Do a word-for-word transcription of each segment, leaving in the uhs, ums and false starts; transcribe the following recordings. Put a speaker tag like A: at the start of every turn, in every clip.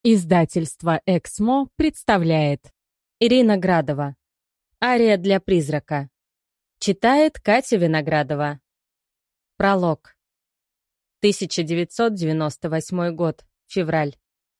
A: Издательство «Эксмо» представляет Ирина Градова. Ария для призрака. Читает Катя Виноградова. Пролог. тысяча девятьсот девяносто восьмой год. Февраль.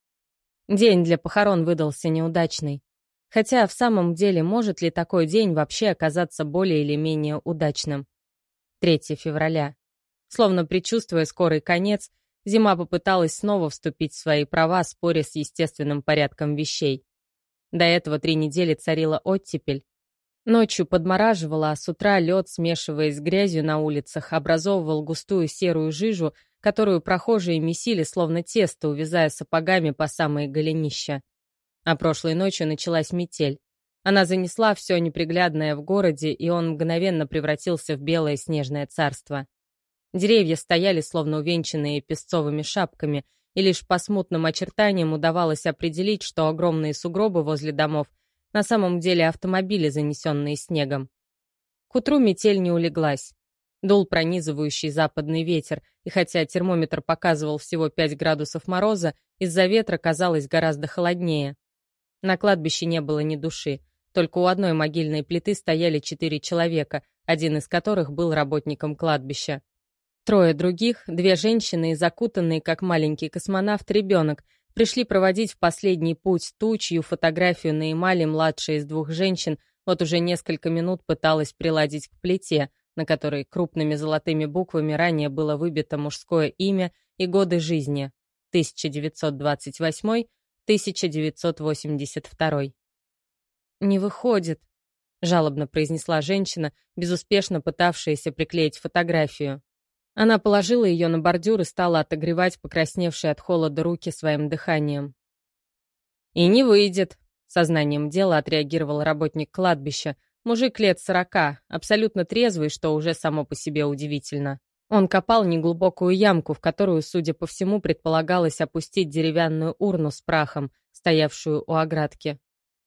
A: День для похорон выдался неудачный. Хотя в самом деле может ли такой день вообще оказаться более или менее удачным? третьего февраля. Словно предчувствуя скорый конец, зима попыталась снова вступить в свои права, споря с естественным порядком вещей. До этого три недели царила оттепель. Ночью подмораживало, а с утра лед, смешиваясь с грязью на улицах, образовывал густую серую жижу, которую прохожие месили, словно тесто, увязая сапогами по самые голенища. А прошлой ночью началась метель. Она занесла все неприглядное в городе, и он мгновенно превратился в белое снежное царство. Деревья стояли, словно увенчанные песцовыми шапками, и лишь по смутным очертаниям удавалось определить, что огромные сугробы возле домов на самом деле автомобили, занесенные снегом. К утру метель не улеглась. Дул пронизывающий западный ветер, и хотя термометр показывал всего пять градусов мороза, из-за ветра казалось гораздо холоднее. На кладбище не было ни души, только у одной могильной плиты стояли четыре человека, один из которых был работником кладбища. Трое других, две женщины и закутанный, как маленький космонавт, ребенок, пришли проводить в последний путь ту, чью фотографию на эмали младшая из двух женщин вот уже несколько минут пыталась приладить к плите, на которой крупными золотыми буквами ранее было выбито мужское имя и годы жизни — тысяча девятьсот двадцать восьмой — тысяча девятьсот восемьдесят второй. «Не выходит», — жалобно произнесла женщина, безуспешно пытавшаяся приклеить фотографию. Она положила ее на бордюр и стала отогревать покрасневшие от холода руки своим дыханием. «И не выйдет», — сознанием дела отреагировал работник кладбища, мужик лет сорока, абсолютно трезвый, что уже само по себе удивительно. Он копал неглубокую ямку, в которую, судя по всему, предполагалось опустить деревянную урну с прахом, стоявшую у оградки.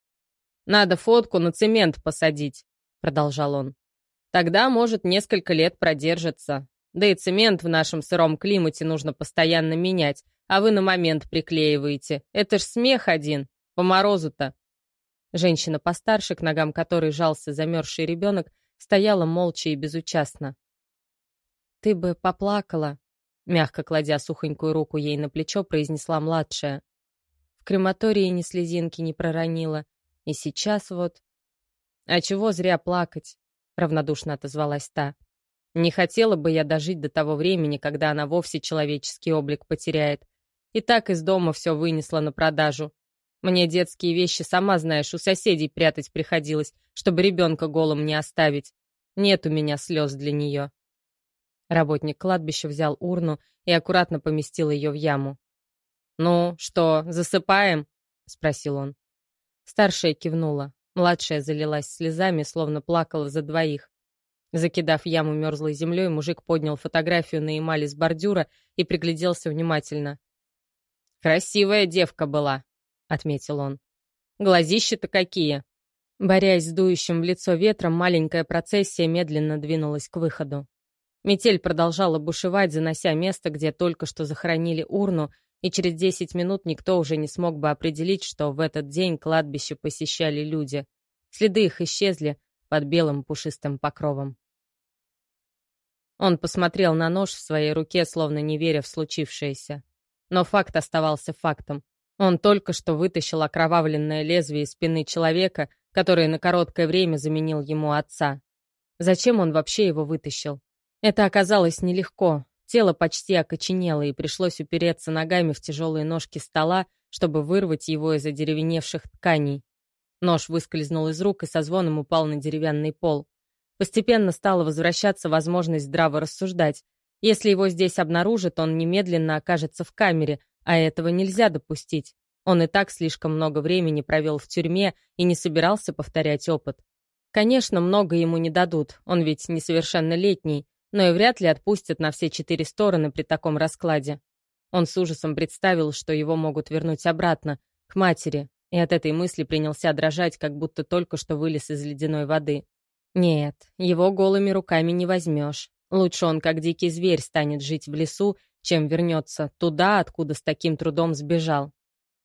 A: «Надо фотку на цемент посадить», — продолжал он. «Тогда, может, несколько лет продержится. Да и цемент в нашем сыром климате нужно постоянно менять, а вы на момент приклеиваете. Это ж смех один, по морозу-то». Женщина постарше, к ногам которой жался замерзший ребенок, стояла молча и безучастно. «Ты бы поплакала», — мягко кладя сухонькую руку ей на плечо, произнесла младшая. «В крематории ни слезинки не проронила. И сейчас вот...» «А чего зря плакать?» — равнодушно отозвалась та. «Не хотела бы я дожить до того времени, когда она вовсе человеческий облик потеряет. И так из дома все вынесла на продажу. Мне детские вещи, сама знаешь, у соседей прятать приходилось, чтобы ребенка голым не оставить. Нет у меня слез для нее». Работник кладбища взял урну и аккуратно поместил ее в яму. «Ну, что, засыпаем?» — спросил он. Старшая кивнула. Младшая залилась слезами, словно плакала за двоих. Закидав яму мерзлой землей, мужик поднял фотографию на эмали с бордюра и пригляделся внимательно. «Красивая девка была», — отметил он. «Глазища-то какие!» Борясь с дующим в лицо ветром, маленькая процессия медленно двинулась к выходу. Метель продолжала бушевать, занося место, где только что захоронили урну, и через десять минут никто уже не смог бы определить, что в этот день кладбище посещали люди. Следы их исчезли под белым пушистым покровом. Он посмотрел на нож в своей руке, словно не веря в случившееся. Но факт оставался фактом. Он только что вытащил окровавленное лезвие из спины человека, который на короткое время заменил ему отца. Зачем он вообще его вытащил? Это оказалось нелегко. Тело почти окоченело, и пришлось упереться ногами в тяжелые ножки стола, чтобы вырвать его из одеревеневших тканей. Нож выскользнул из рук и со звоном упал на деревянный пол. Постепенно стала возвращаться возможность здраво рассуждать. Если его здесь обнаружат, он немедленно окажется в камере, а этого нельзя допустить. Он и так слишком много времени провел в тюрьме и не собирался повторять опыт. Конечно, много ему не дадут, он ведь несовершеннолетний, но и вряд ли отпустят на все четыре стороны при таком раскладе. Он с ужасом представил, что его могут вернуть обратно, к матери, и от этой мысли принялся дрожать, как будто только что вылез из ледяной воды. Нет, его голыми руками не возьмешь. Лучше он, как дикий зверь, станет жить в лесу, чем вернется туда, откуда с таким трудом сбежал.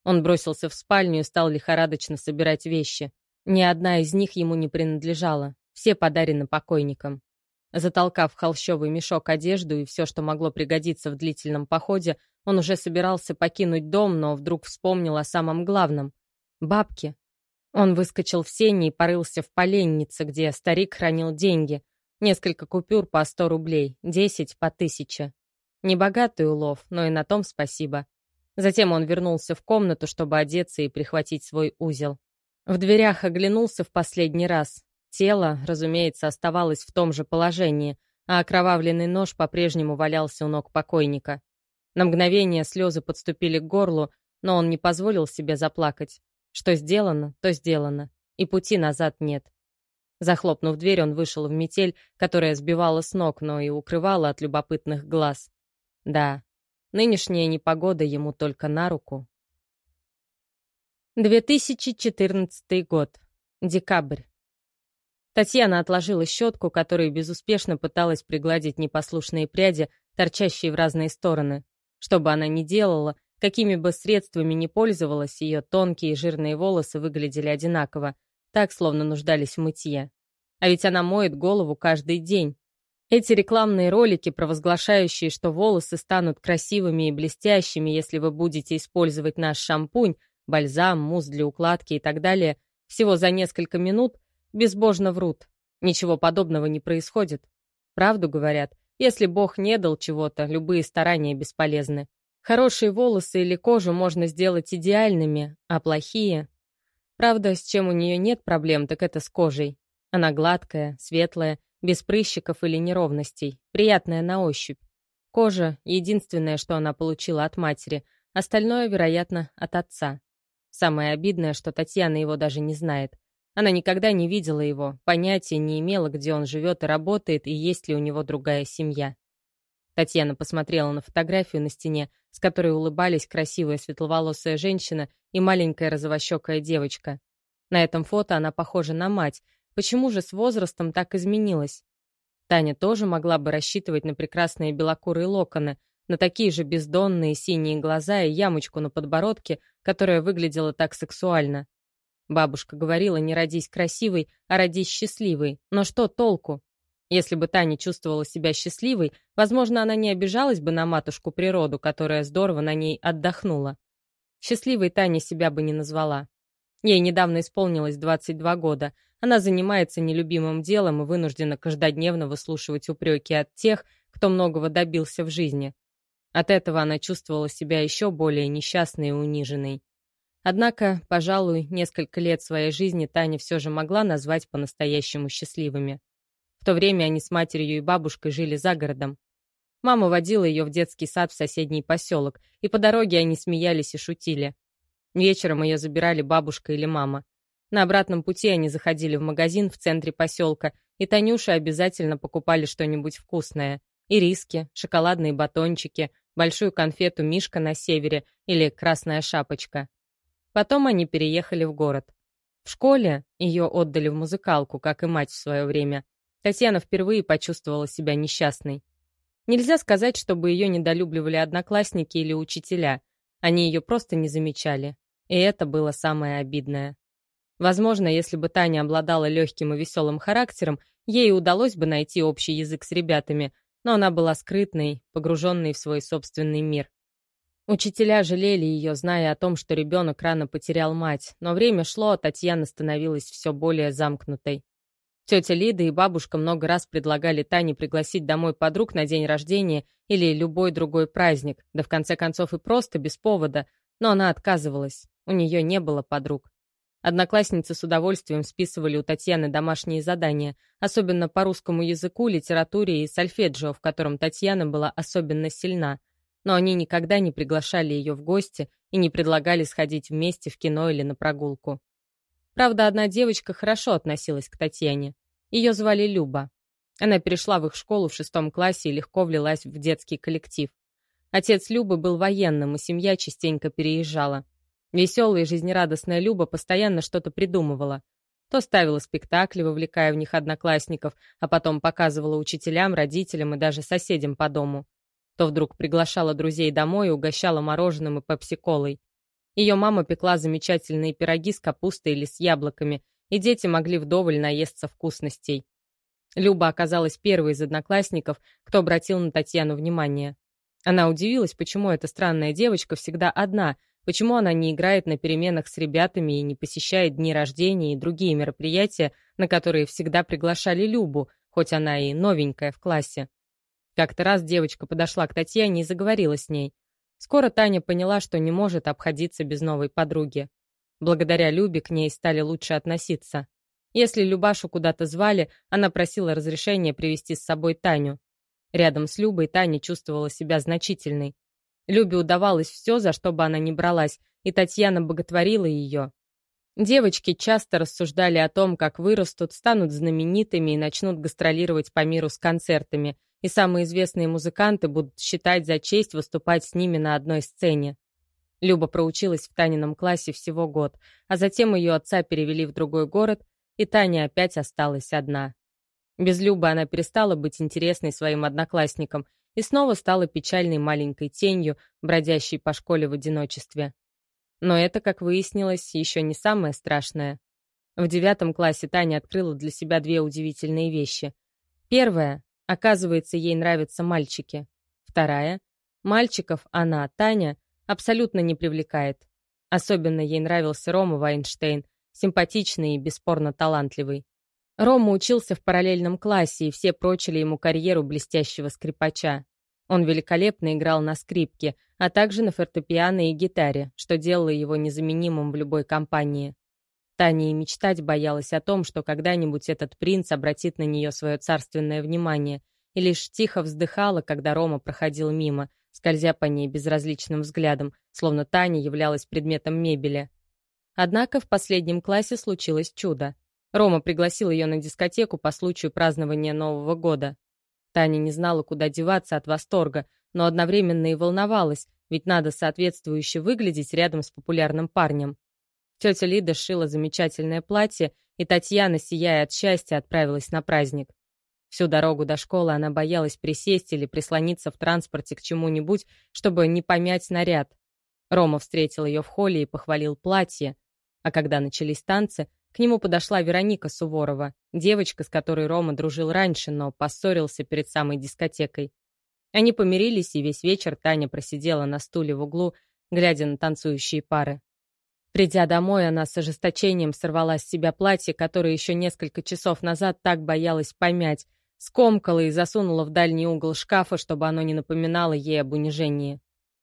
A: Он бросился в спальню и стал лихорадочно собирать вещи. Ни одна из них ему не принадлежала, все подарены покойникам. Затолкав в холщовый мешок одежду и все, что могло пригодиться в длительном походе, он уже собирался покинуть дом, но вдруг вспомнил о самом главном — бабки. Он выскочил в сени и порылся в поленнице, где старик хранил деньги. Несколько купюр по сто рублей, десять по тысяче. Небогатый улов, но и на том спасибо. Затем он вернулся в комнату, чтобы одеться и прихватить свой узел. В дверях оглянулся в последний раз. Тело, разумеется, оставалось в том же положении, а окровавленный нож по-прежнему валялся у ног покойника. На мгновение слезы подступили к горлу, но он не позволил себе заплакать. Что сделано, то сделано, и пути назад нет. Захлопнув дверь, он вышел в метель, которая сбивала с ног, но и укрывала от любопытных глаз. Да, нынешняя непогода ему только на руку. две тысячи четырнадцатый год. Декабрь. Татьяна отложила щетку, которой безуспешно пыталась пригладить непослушные пряди, торчащие в разные стороны. Что бы она ни делала, какими бы средствами ни пользовалась, ее тонкие и жирные волосы выглядели одинаково, так, словно нуждались в мытье. А ведь она моет голову каждый день. Эти рекламные ролики, провозглашающие, что волосы станут красивыми и блестящими, если вы будете использовать наш шампунь, бальзам, мусс для укладки и так далее, всего за несколько минут, безбожно врут. Ничего подобного не происходит. Правду говорят, если Бог не дал чего-то, любые старания бесполезны. Хорошие волосы или кожу можно сделать идеальными, а плохие... Правда, с чем у нее нет проблем, так это с кожей. Она гладкая, светлая, без прыщиков или неровностей, приятная на ощупь. Кожа — единственное, что она получила от матери, остальное, вероятно, от отца. Самое обидное, что Татьяна его даже не знает. Она никогда не видела его, понятия не имела, где он живет и работает, и есть ли у него другая семья. Татьяна посмотрела на фотографию на стене, с которой улыбались красивая светловолосая женщина и маленькая розовощекая девочка. На этом фото она похожа на мать. Почему же с возрастом так изменилась? Таня тоже могла бы рассчитывать на прекрасные белокурые локоны, на такие же бездонные синие глаза и ямочку на подбородке, которая выглядела так сексуально. Бабушка говорила: не родись красивой, а родись счастливой. Но что толку? Если бы Таня чувствовала себя счастливой, возможно, она не обижалась бы на матушку природу, которая здорово на ней отдохнула. Счастливой Таня себя бы не назвала. Ей недавно исполнилось двадцать два года. Она занимается нелюбимым делом и вынуждена каждодневно выслушивать упреки от тех, кто многого добился в жизни. От этого она чувствовала себя еще более несчастной и униженной. Однако, пожалуй, несколько лет своей жизни Таня все же могла назвать по-настоящему счастливыми. В то время они с матерью и бабушкой жили за городом. Мама водила ее в детский сад в соседний поселок, и по дороге они смеялись и шутили. Вечером ее забирали бабушка или мама. На обратном пути они заходили в магазин в центре поселка, и Танюше обязательно покупали что-нибудь вкусное. Ириски, шоколадные батончики, большую конфету «Мишка на севере» или «Красная шапочка». Потом они переехали в город. В школе ее отдали в музыкалку, как и мать в свое время. Татьяна впервые почувствовала себя несчастной. Нельзя сказать, чтобы ее недолюбливали одноклассники или учителя. Они ее просто не замечали. И это было самое обидное. Возможно, если бы Таня обладала легким и веселым характером, ей удалось бы найти общий язык с ребятами, но она была скрытной, погруженной в свой собственный мир. Учителя жалели ее, зная о том, что ребенок рано потерял мать, но время шло, а Татьяна становилась все более замкнутой. Тетя Лида и бабушка много раз предлагали Тане пригласить домой подруг на день рождения или любой другой праздник, да в конце концов и просто без повода, но она отказывалась, у нее не было подруг. Одноклассницы с удовольствием списывали у Татьяны домашние задания, особенно по русскому языку, литературе и сольфеджио, в котором Татьяна была особенно сильна, но они никогда не приглашали ее в гости и не предлагали сходить вместе в кино или на прогулку. Правда, одна девочка хорошо относилась к Татьяне. Ее звали Люба. Она перешла в их школу в шестом классе и легко влилась в детский коллектив. Отец Любы был военным, и семья частенько переезжала. Веселая и жизнерадостная Люба постоянно что-то придумывала. То ставила спектакли, вовлекая в них одноклассников, а потом показывала учителям, родителям и даже соседям по дому. То вдруг приглашала друзей домой и угощала мороженым и пепси-колой. Ее мама пекла замечательные пироги с капустой или с яблоками, и дети могли вдоволь наесться вкусностей. Люба оказалась первой из одноклассников, кто обратил на Татьяну внимание. Она удивилась, почему эта странная девочка всегда одна, почему она не играет на переменах с ребятами и не посещает дни рождения и другие мероприятия, на которые всегда приглашали Любу, хоть она и новенькая в классе. Как-то раз девочка подошла к Татьяне и заговорила с ней. Скоро Таня поняла, что не может обходиться без новой подруги. Благодаря Любе к ней стали лучше относиться. Если Любашу куда-то звали, она просила разрешения привести с собой Таню. Рядом с Любой Таня чувствовала себя значительной. Любе удавалось все, за что бы она ни бралась, и Татьяна боготворила ее. Девочки часто рассуждали о том, как вырастут, станут знаменитыми и начнут гастролировать по миру с концертами, и самые известные музыканты будут считать за честь выступать с ними на одной сцене. Люба проучилась в Танином классе всего год, а затем ее отца перевели в другой город, и Таня опять осталась одна. Без Любы она перестала быть интересной своим одноклассникам и снова стала печальной маленькой тенью, бродящей по школе в одиночестве. Но это, как выяснилось, еще не самое страшное. В девятом классе Таня открыла для себя две удивительные вещи. Первая — оказывается, ей нравятся мальчики. Вторая — мальчиков она, Таня, абсолютно не привлекает. Особенно ей нравился Рома Вайнштейн, симпатичный и бесспорно талантливый. Рома учился в параллельном классе, и все прочили ему карьеру блестящего скрипача. Он великолепно играл на скрипке, а также на фортепиано и гитаре, что делало его незаменимым в любой компании. Таня и мечтать боялась о том, что когда-нибудь этот принц обратит на нее свое царственное внимание, и лишь тихо вздыхала, когда Рома проходил мимо, скользя по ней безразличным взглядом, словно Таня являлась предметом мебели. Однако в последнем классе случилось чудо. Рома пригласил ее на дискотеку по случаю празднования Нового года. Таня не знала, куда деваться от восторга, но одновременно и волновалась, ведь надо соответствующе выглядеть рядом с популярным парнем. Тетя Лида сшила замечательное платье, и Татьяна, сияя от счастья, отправилась на праздник. Всю дорогу до школы она боялась присесть или прислониться в транспорте к чему-нибудь, чтобы не помять наряд. Рома встретил ее в холле и похвалил платье. А когда начались танцы, к нему подошла Вероника Суворова, девочка, с которой Рома дружил раньше, но поссорился перед самой дискотекой. Они помирились, и весь вечер Таня просидела на стуле в углу, глядя на танцующие пары. Придя домой, она с ожесточением сорвала с себя платье, которое еще несколько часов назад так боялась помять, скомкала и засунула в дальний угол шкафа, чтобы оно не напоминало ей об унижении.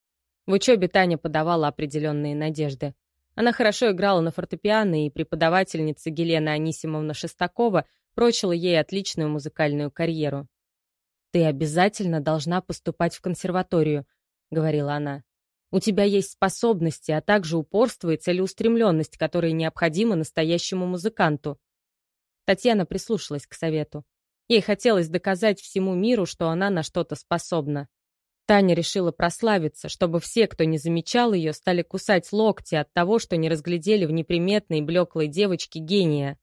A: В учебе Таня подавала определенные надежды. Она хорошо играла на фортепиано, и преподавательница Елена Анисимовна Шестакова прочила ей отличную музыкальную карьеру. «Ты обязательно должна поступать в консерваторию», — говорила она. «У тебя есть способности, а также упорство и целеустремленность, которые необходимы настоящему музыканту». Татьяна прислушалась к совету. Ей хотелось доказать всему миру, что она на что-то способна. Таня решила прославиться, чтобы все, кто не замечал ее, стали кусать локти от того, что не разглядели в неприметной блеклой девочке гения.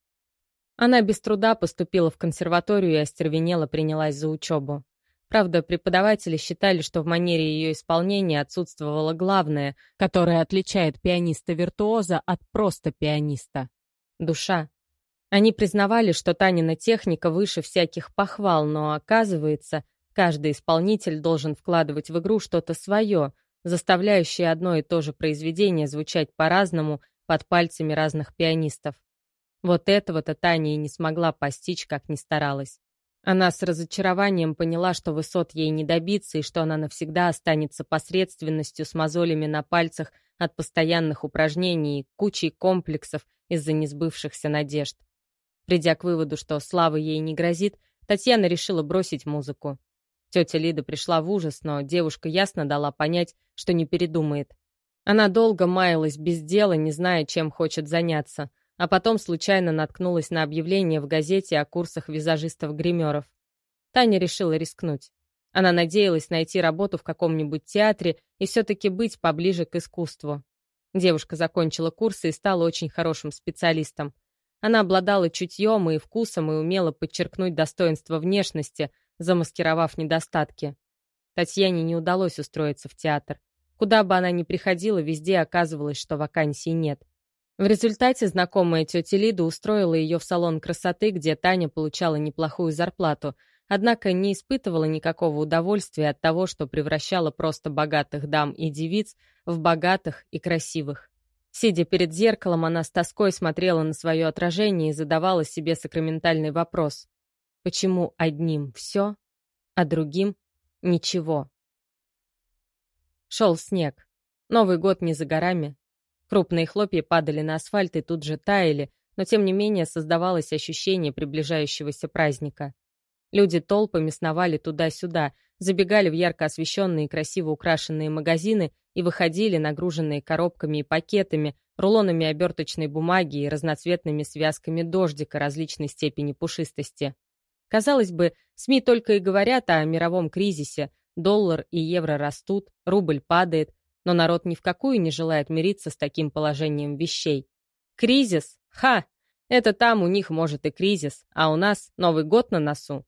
A: Она без труда поступила в консерваторию и остервенело принялась за учебу. Правда, преподаватели считали, что в манере ее исполнения отсутствовало главное, которое отличает пианиста-виртуоза от просто пианиста — душа. Они признавали, что Танина техника выше всяких похвал, но, оказывается, каждый исполнитель должен вкладывать в игру что-то свое, заставляющее одно и то же произведение звучать по-разному под пальцами разных пианистов. Вот этого-то Таня и не смогла постичь, как ни старалась. Она с разочарованием поняла, что высот ей не добиться и что она навсегда останется посредственностью с мозолями на пальцах от постоянных упражнений и кучей комплексов из-за несбывшихся надежд. Придя к выводу, что славы ей не грозит, Татьяна решила бросить музыку. Тетя Лида пришла в ужас, но девушка ясно дала понять, что не передумает. Она долго маялась без дела, не зная, чем хочет заняться, а потом случайно наткнулась на объявление в газете о курсах визажистов-гримеров. Таня решила рискнуть. Она надеялась найти работу в каком-нибудь театре и все-таки быть поближе к искусству. Девушка закончила курсы и стала очень хорошим специалистом. Она обладала чутьем и вкусом и умела подчеркнуть достоинство внешности, замаскировав недостатки. Татьяне не удалось устроиться в театр. Куда бы она ни приходила, везде оказывалось, что вакансий нет. В результате знакомая тетя Лида устроила ее в салон красоты, где Таня получала неплохую зарплату, однако не испытывала никакого удовольствия от того, что превращала просто богатых дам и девиц в богатых и красивых. Сидя перед зеркалом, она с тоской смотрела на свое отражение и задавала себе сакраментальный вопрос: почему одним все, а другим ничего? Шел снег. Новый год не за горами. Крупные хлопья падали на асфальт и тут же таяли, но тем не менее создавалось ощущение приближающегося праздника. Люди толпами сновали туда-сюда, забегали в ярко освещенные и красиво украшенные магазины и выходили, нагруженные коробками и пакетами, рулонами оберточной бумаги и разноцветными связками дождика различной степени пушистости. Казалось бы, СМИ только и говорят о мировом кризисе, доллар и евро растут, рубль падает, но народ ни в какую не желает мириться с таким положением вещей. Кризис? Ха! Это там у них, может, и кризис, а у нас Новый год на носу.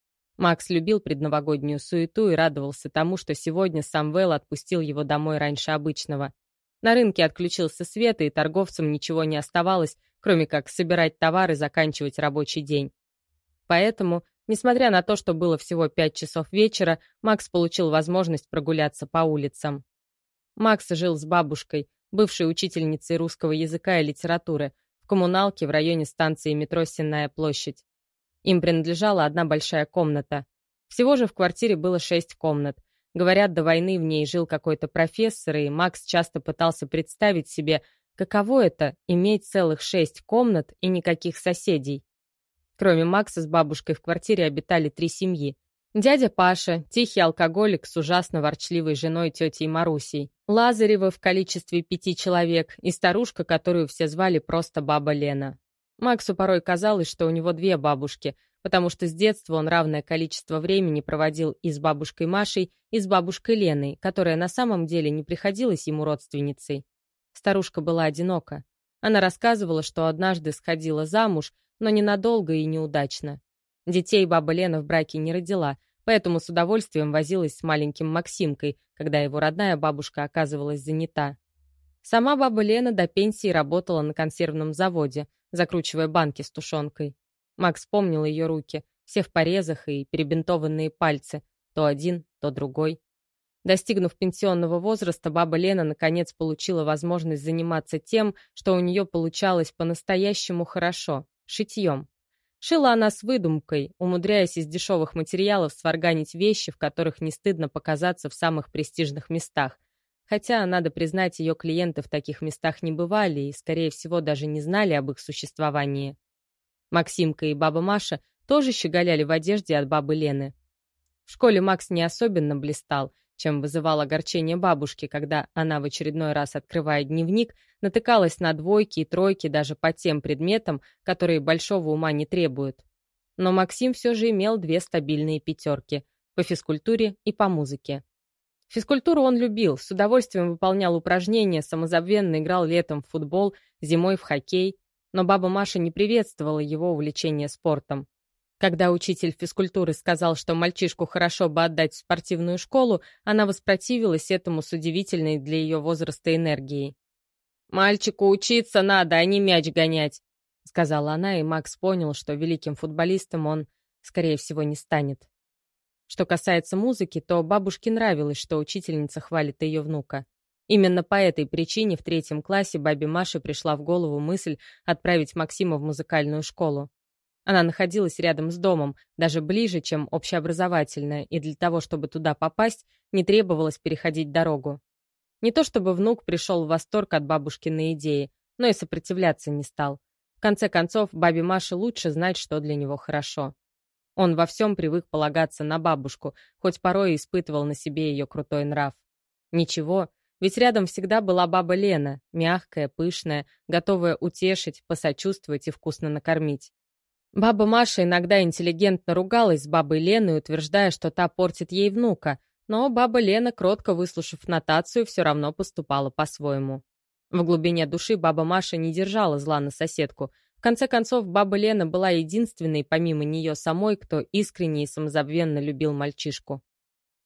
A: Макс любил предновогоднюю суету и радовался тому, что сегодня Самвел отпустил его домой раньше обычного. На рынке отключился свет, и торговцам ничего не оставалось, кроме как собирать товар и заканчивать рабочий день. Поэтому, несмотря на то, что было всего пять часов вечера, Макс получил возможность прогуляться по улицам. Макс жил с бабушкой, бывшей учительницей русского языка и литературы, в коммуналке в районе станции метро Сенная площадь. Им принадлежала одна большая комната. Всего же в квартире было шесть комнат. Говорят, до войны в ней жил какой-то профессор, и Макс часто пытался представить себе, каково это — иметь целых шесть комнат и никаких соседей. Кроме Макса с бабушкой в квартире обитали три семьи. Дядя Паша, тихий алкоголик с ужасно ворчливой женой тетей Марусей, Лазарева в количестве пяти человек и старушка, которую все звали просто баба Лена. Максу порой казалось, что у него две бабушки, потому что с детства он равное количество времени проводил и с бабушкой Машей, и с бабушкой Леной, которая на самом деле не приходилась ему родственницей. Старушка была одинока. Она рассказывала, что однажды сходила замуж, но ненадолго и неудачно. Детей баба Лена в браке не родила, поэтому с удовольствием возилась с маленьким Максимкой, когда его родная бабушка оказывалась занята. Сама баба Лена до пенсии работала на консервном заводе, закручивая банки с тушенкой. Макс помнил ее руки, все в порезах и перебинтованные пальцы, то один, то другой. Достигнув пенсионного возраста, баба Лена наконец получила возможность заниматься тем, что у нее получалось по-настоящему хорошо — шитьем. Шила она с выдумкой, умудряясь из дешевых материалов сварганить вещи, в которых не стыдно показаться в самых престижных местах. Хотя, надо признать, ее клиенты в таких местах не бывали и, скорее всего, даже не знали об их существовании. Максимка и баба Маша тоже щеголяли в одежде от бабы Лены. В школе Макс не особенно блистал, чем вызывал огорчение бабушки, когда она в очередной раз, открывая дневник, натыкалась на двойки и тройки даже по тем предметам, которые большого ума не требуют. Но Максим все же имел две стабильные пятерки — по физкультуре и по музыке. Физкультуру он любил, с удовольствием выполнял упражнения, самозабвенно играл летом в футбол, зимой в хоккей, но баба Маша не приветствовала его увлечение спортом. Когда учитель физкультуры сказал, что мальчишку хорошо бы отдать в спортивную школу, она воспротивилась этому с удивительной для ее возраста энергией. «Мальчику учиться надо, а не мяч гонять», — сказала она, и Макс понял, что великим футболистом он, скорее всего, не станет. Что касается музыки, то бабушке нравилось, что учительница хвалит ее внука. Именно по этой причине в третьем классе бабе Маше пришла в голову мысль отправить Максима в музыкальную школу. Она находилась рядом с домом, даже ближе, чем общеобразовательная, и для того, чтобы туда попасть, не требовалось переходить дорогу. Не то чтобы внук пришел в восторг от бабушкиной идеи, но и сопротивляться не стал. В конце концов, бабе Маше лучше знать, что для него хорошо. Он во всем привык полагаться на бабушку, хоть порой и испытывал на себе ее крутой нрав. Ничего, ведь рядом всегда была баба Лена, мягкая, пышная, готовая утешить, посочувствовать и вкусно накормить. Баба Маша иногда интеллигентно ругалась с бабой Леной, утверждая, что та портит ей внука, но баба Лена, кротко выслушав нотацию, все равно поступала по-своему. В глубине души баба Маша не держала зла на соседку. В конце концов, баба Лена была единственной, помимо нее самой, кто искренне и самозабвенно любил мальчишку.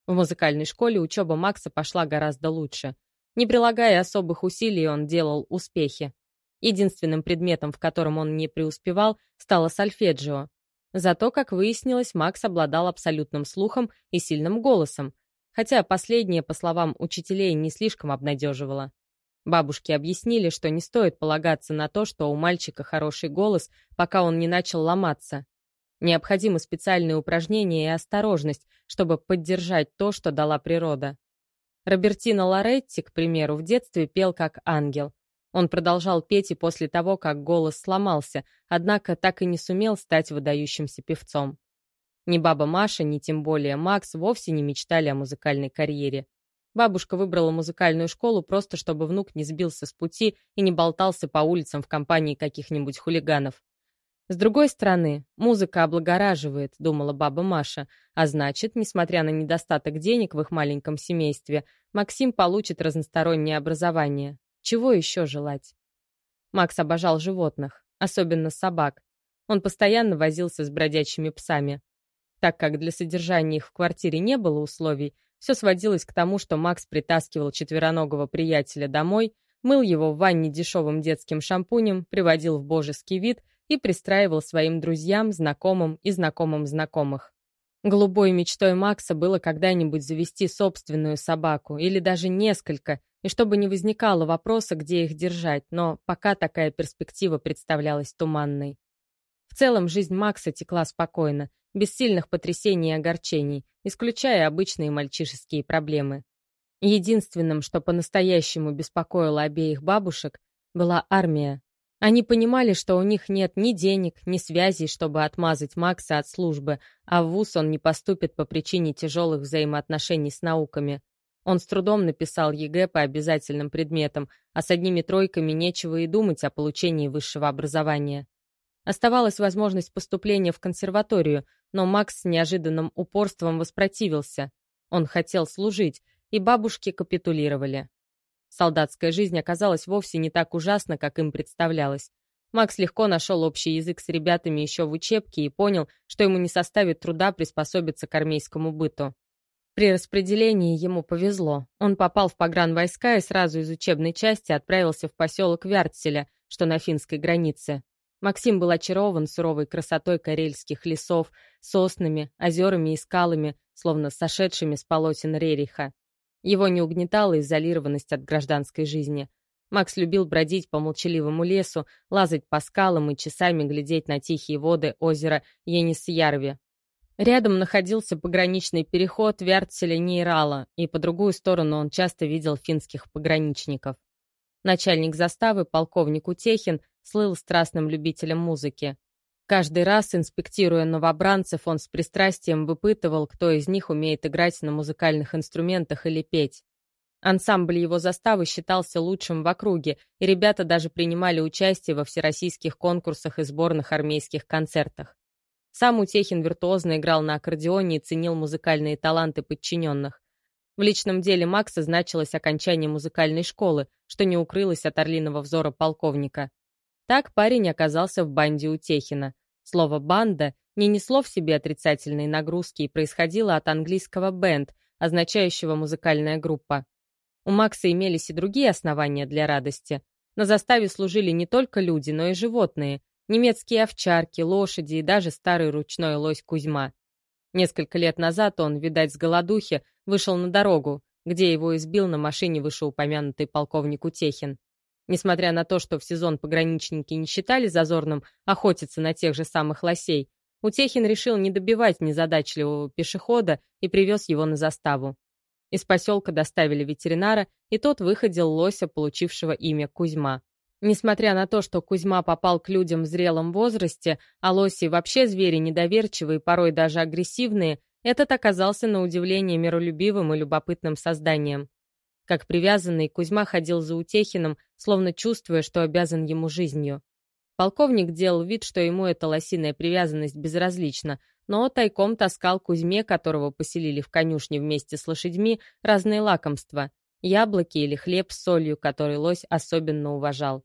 A: В музыкальной школе учеба Макса пошла гораздо лучше. Не прилагая особых усилий, он делал успехи. Единственным предметом, в котором он не преуспевал, стало сольфеджио. Зато, как выяснилось, Макс обладал абсолютным слухом и сильным голосом, хотя последнее, по словам учителей, не слишком обнадеживало. Бабушки объяснили, что не стоит полагаться на то, что у мальчика хороший голос, пока он не начал ломаться. Необходимы специальные упражнения и осторожность, чтобы поддержать то, что дала природа. Робертино Лоретти, к примеру, в детстве пел как ангел. Он продолжал петь и после того, как голос сломался, однако так и не сумел стать выдающимся певцом. Ни баба Маша, ни тем более Макс вовсе не мечтали о музыкальной карьере. Бабушка выбрала музыкальную школу просто, чтобы внук не сбился с пути и не болтался по улицам в компании каких-нибудь хулиганов. С другой стороны, музыка облагораживает, думала баба Маша, а значит, несмотря на недостаток денег в их маленьком семействе, Максим получит разностороннее образование. Чего еще желать? Макс обожал животных, особенно собак. Он постоянно возился с бродячими псами. Так как для содержания их в квартире не было условий, все сводилось к тому, что Макс притаскивал четвероногого приятеля домой, мыл его в ванне дешевым детским шампунем, приводил в божеский вид и пристраивал своим друзьям, знакомым и знакомым знакомых. Голубой мечтой Макса было когда-нибудь завести собственную собаку или даже несколько, и чтобы не возникало вопроса, где их держать, но пока такая перспектива представлялась туманной. В целом жизнь Макса текла спокойно, без сильных потрясений и огорчений, исключая обычные мальчишеские проблемы. Единственным, что по-настоящему беспокоило обеих бабушек, была армия. Они понимали, что у них нет ни денег, ни связей, чтобы отмазать Макса от службы, а в вуз он не поступит по причине тяжелых взаимоотношений с науками. Он с трудом написал ЕГЭ по обязательным предметам, а с одними тройками нечего и думать о получении высшего образования. Оставалась возможность поступления в консерваторию, но Макс с неожиданным упорством воспротивился. Он хотел служить, и бабушки капитулировали. Солдатская жизнь оказалась вовсе не так ужасна, как им представлялось. Макс легко нашел общий язык с ребятами еще в учебке и понял, что ему не составит труда приспособиться к армейскому быту. При распределении ему повезло. Он попал в погранвойска и сразу из учебной части отправился в поселок Вяртселя, что на финской границе. Максим был очарован суровой красотой карельских лесов, соснами, озерами и скалами, словно сошедшими с полотен Рериха. Его не угнетала изолированность от гражданской жизни. Макс любил бродить по молчаливому лесу, лазать по скалам и часами глядеть на тихие воды озера Енисьярви. Рядом находился пограничный переход Вяртселя-Нейрала, и по другую сторону он часто видел финских пограничников. Начальник заставы, полковник Утехин, слыл страстным любителем музыки. Каждый раз, инспектируя новобранцев, он с пристрастием выпытывал, кто из них умеет играть на музыкальных инструментах или петь. Ансамбль его заставы считался лучшим в округе, и ребята даже принимали участие во всероссийских конкурсах и сборных армейских концертах. Сам Утехин виртуозно играл на аккордеоне и ценил музыкальные таланты подчиненных. В личном деле Макса значилось окончание музыкальной школы, что не укрылось от орлиного взора полковника. Так парень оказался в банде Утехина. Слово «банда» не несло в себе отрицательные нагрузки и происходило от английского «band», означающего «музыкальная группа». У Макса имелись и другие основания для радости. На заставе служили не только люди, но и животные. Немецкие овчарки, лошади и даже старый ручной лось Кузьма. Несколько лет назад он, видать, с голодухи, вышел на дорогу, где его избил на машине вышеупомянутый полковник Утехин. Несмотря на то, что в сезон пограничники не считали зазорным охотиться на тех же самых лосей, Утехин решил не добивать незадачливого пешехода и привез его на заставу. Из поселка доставили ветеринара, и тот выходил лося, получившего имя Кузьма. Несмотря на то, что Кузьма попал к людям в зрелом возрасте, а лоси вообще звери недоверчивые, порой даже агрессивные, этот оказался на удивление миролюбивым и любопытным созданием. Как привязанный, Кузьма ходил за Утехиным, словно чувствуя, что обязан ему жизнью. Полковник делал вид, что ему эта лосиная привязанность безразлична, но тайком таскал Кузьме, которого поселили в конюшне вместе с лошадьми, разные лакомства — яблоки или хлеб с солью, который лось особенно уважал.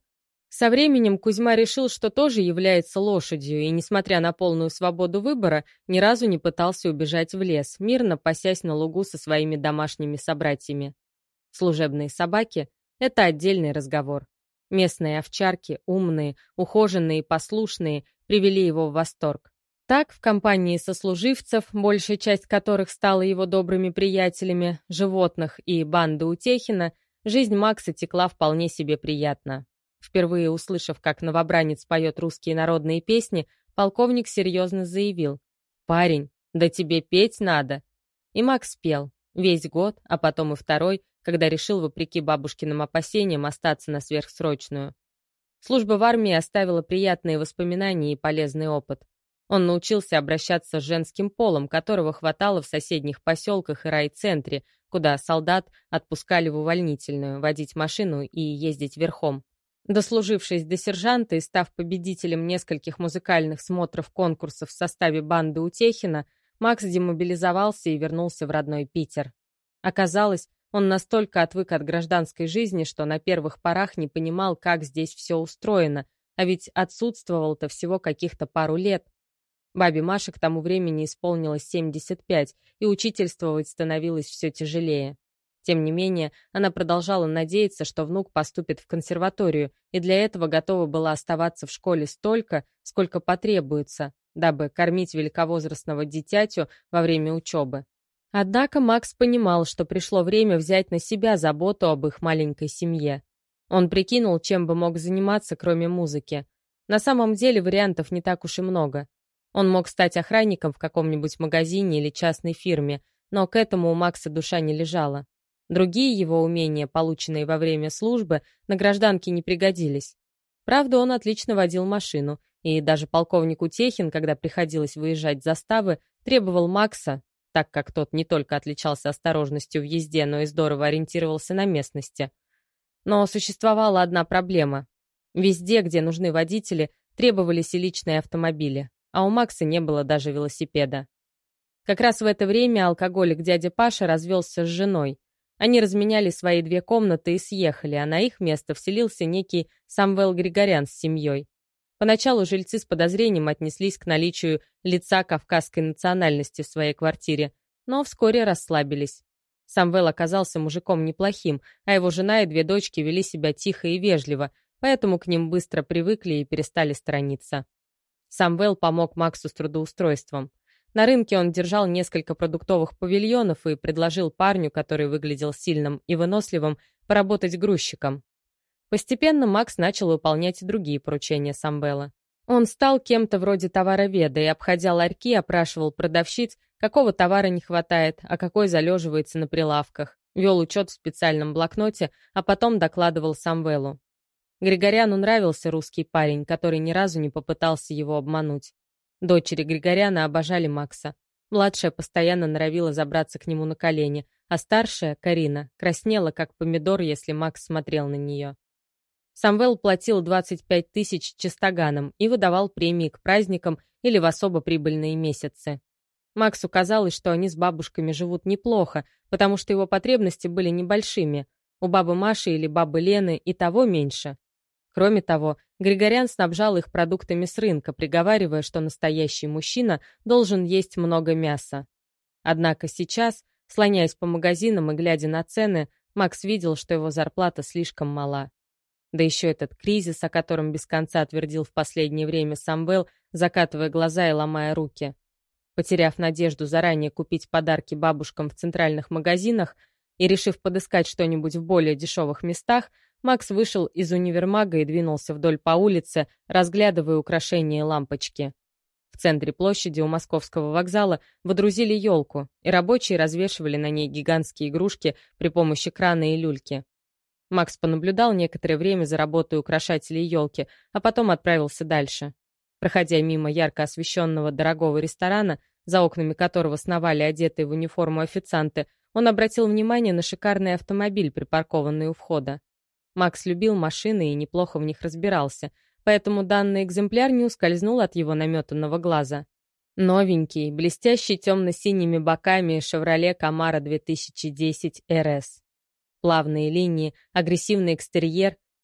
A: Со временем Кузьма решил, что тоже является лошадью, и, несмотря на полную свободу выбора, ни разу не пытался убежать в лес, мирно пасясь на лугу со своими домашними собратьями. Служебные собаки — это отдельный разговор. Местные овчарки, умные, ухоженные и послушные, привели его в восторг. Так, в компании сослуживцев, большая часть которых стала его добрыми приятелями, животных и банды Утехина, жизнь Макса текла вполне себе приятно. Впервые услышав, как новобранец поет русские народные песни, полковник серьезно заявил: «Парень, да тебе петь надо». И Макс пел. Весь год, а потом и второй, когда решил, вопреки бабушкиным опасениям, остаться на сверхсрочную. Служба в армии оставила приятные воспоминания и полезный опыт. Он научился обращаться с женским полом, которого хватало в соседних поселках и райцентре, куда солдат отпускали в увольнительную, водить машину и ездить верхом. Дослужившись до сержанта и став победителем нескольких музыкальных смотров конкурсов в составе банды Утехина, Макс демобилизовался и вернулся в родной Питер. Оказалось, он настолько отвык от гражданской жизни, что на первых порах не понимал, как здесь все устроено, а ведь отсутствовал-то всего каких-то пару лет. Бабе Маше к тому времени исполнилось семьдесят пять, и учительствовать становилось все тяжелее. Тем не менее, она продолжала надеяться, что внук поступит в консерваторию, и для этого готова была оставаться в школе столько, сколько потребуется, дабы кормить великовозрастного дитятю во время учебы. Однако Макс понимал, что пришло время взять на себя заботу об их маленькой семье. Он прикинул, чем бы мог заниматься, кроме музыки. На самом деле вариантов не так уж и много. Он мог стать охранником в каком-нибудь магазине или частной фирме, но к этому у Макса душа не лежала. Другие его умения, полученные во время службы, на гражданке не пригодились. Правда, он отлично водил машину, и даже полковник Утехин, когда приходилось выезжать с заставы, требовал Макса, так как тот не только отличался осторожностью в езде, но и здорово ориентировался на местности. Но существовала одна проблема. Везде, где нужны водители, требовались и личные автомобили, а у Макса не было даже велосипеда. Как раз в это время алкоголик дядя Паша развелся с женой. Они разменяли свои две комнаты и съехали, а на их место вселился некий Самвел Григорян с семьей. Поначалу жильцы с подозрением отнеслись к наличию лица кавказской национальности в своей квартире, но вскоре расслабились. Самвел оказался мужиком неплохим, а его жена и две дочки вели себя тихо и вежливо, поэтому к ним быстро привыкли и перестали сторониться. Самвел помог Максу с трудоустройством. На рынке он держал несколько продуктовых павильонов и предложил парню, который выглядел сильным и выносливым, поработать грузчиком. Постепенно Макс начал выполнять и другие поручения Самвела. Он стал кем-то вроде товароведа и, обходя ларьки, опрашивал продавщиц, какого товара не хватает, а какой залеживается на прилавках, вел учет в специальном блокноте, а потом докладывал Самвелу. Григоряну нравился русский парень, который ни разу не попытался его обмануть. Дочери Григоряна обожали Макса. Младшая постоянно норовила забраться к нему на колени, а старшая, Карина, краснела, как помидор, если Макс смотрел на нее. Самвел платил двадцать пять тысяч чистоганам и выдавал премии к праздникам или в особо прибыльные месяцы. Максу казалось, что они с бабушками живут неплохо, потому что его потребности были небольшими. У бабы Маши или бабы Лены и того меньше. Кроме того, Григорян снабжал их продуктами с рынка, приговаривая, что настоящий мужчина должен есть много мяса. Однако сейчас, слоняясь по магазинам и глядя на цены, Макс видел, что его зарплата слишком мала. Да еще этот кризис, о котором без конца твердил в последнее время Самвел, закатывая глаза и ломая руки. Потеряв надежду заранее купить подарки бабушкам в центральных магазинах и решив подыскать что-нибудь в более дешевых местах, Макс вышел из универмага и двинулся вдоль по улице, разглядывая украшения и лампочки. В центре площади у Московского вокзала водрузили елку, и рабочие развешивали на ней гигантские игрушки при помощи крана и люльки. Макс понаблюдал некоторое время за работой украшателей елки, а потом отправился дальше. Проходя мимо ярко освещенного дорогого ресторана, за окнами которого сновали одетые в униформу официанты, он обратил внимание на шикарный автомобиль, припаркованный у входа. Макс любил машины и неплохо в них разбирался, поэтому данный экземпляр не ускользнул от его наметанного глаза. Новенький, блестящий темно-синими боками Chevrolet Camaro две тысячи десять эр эс. Плавные линии, агрессивный экстерьер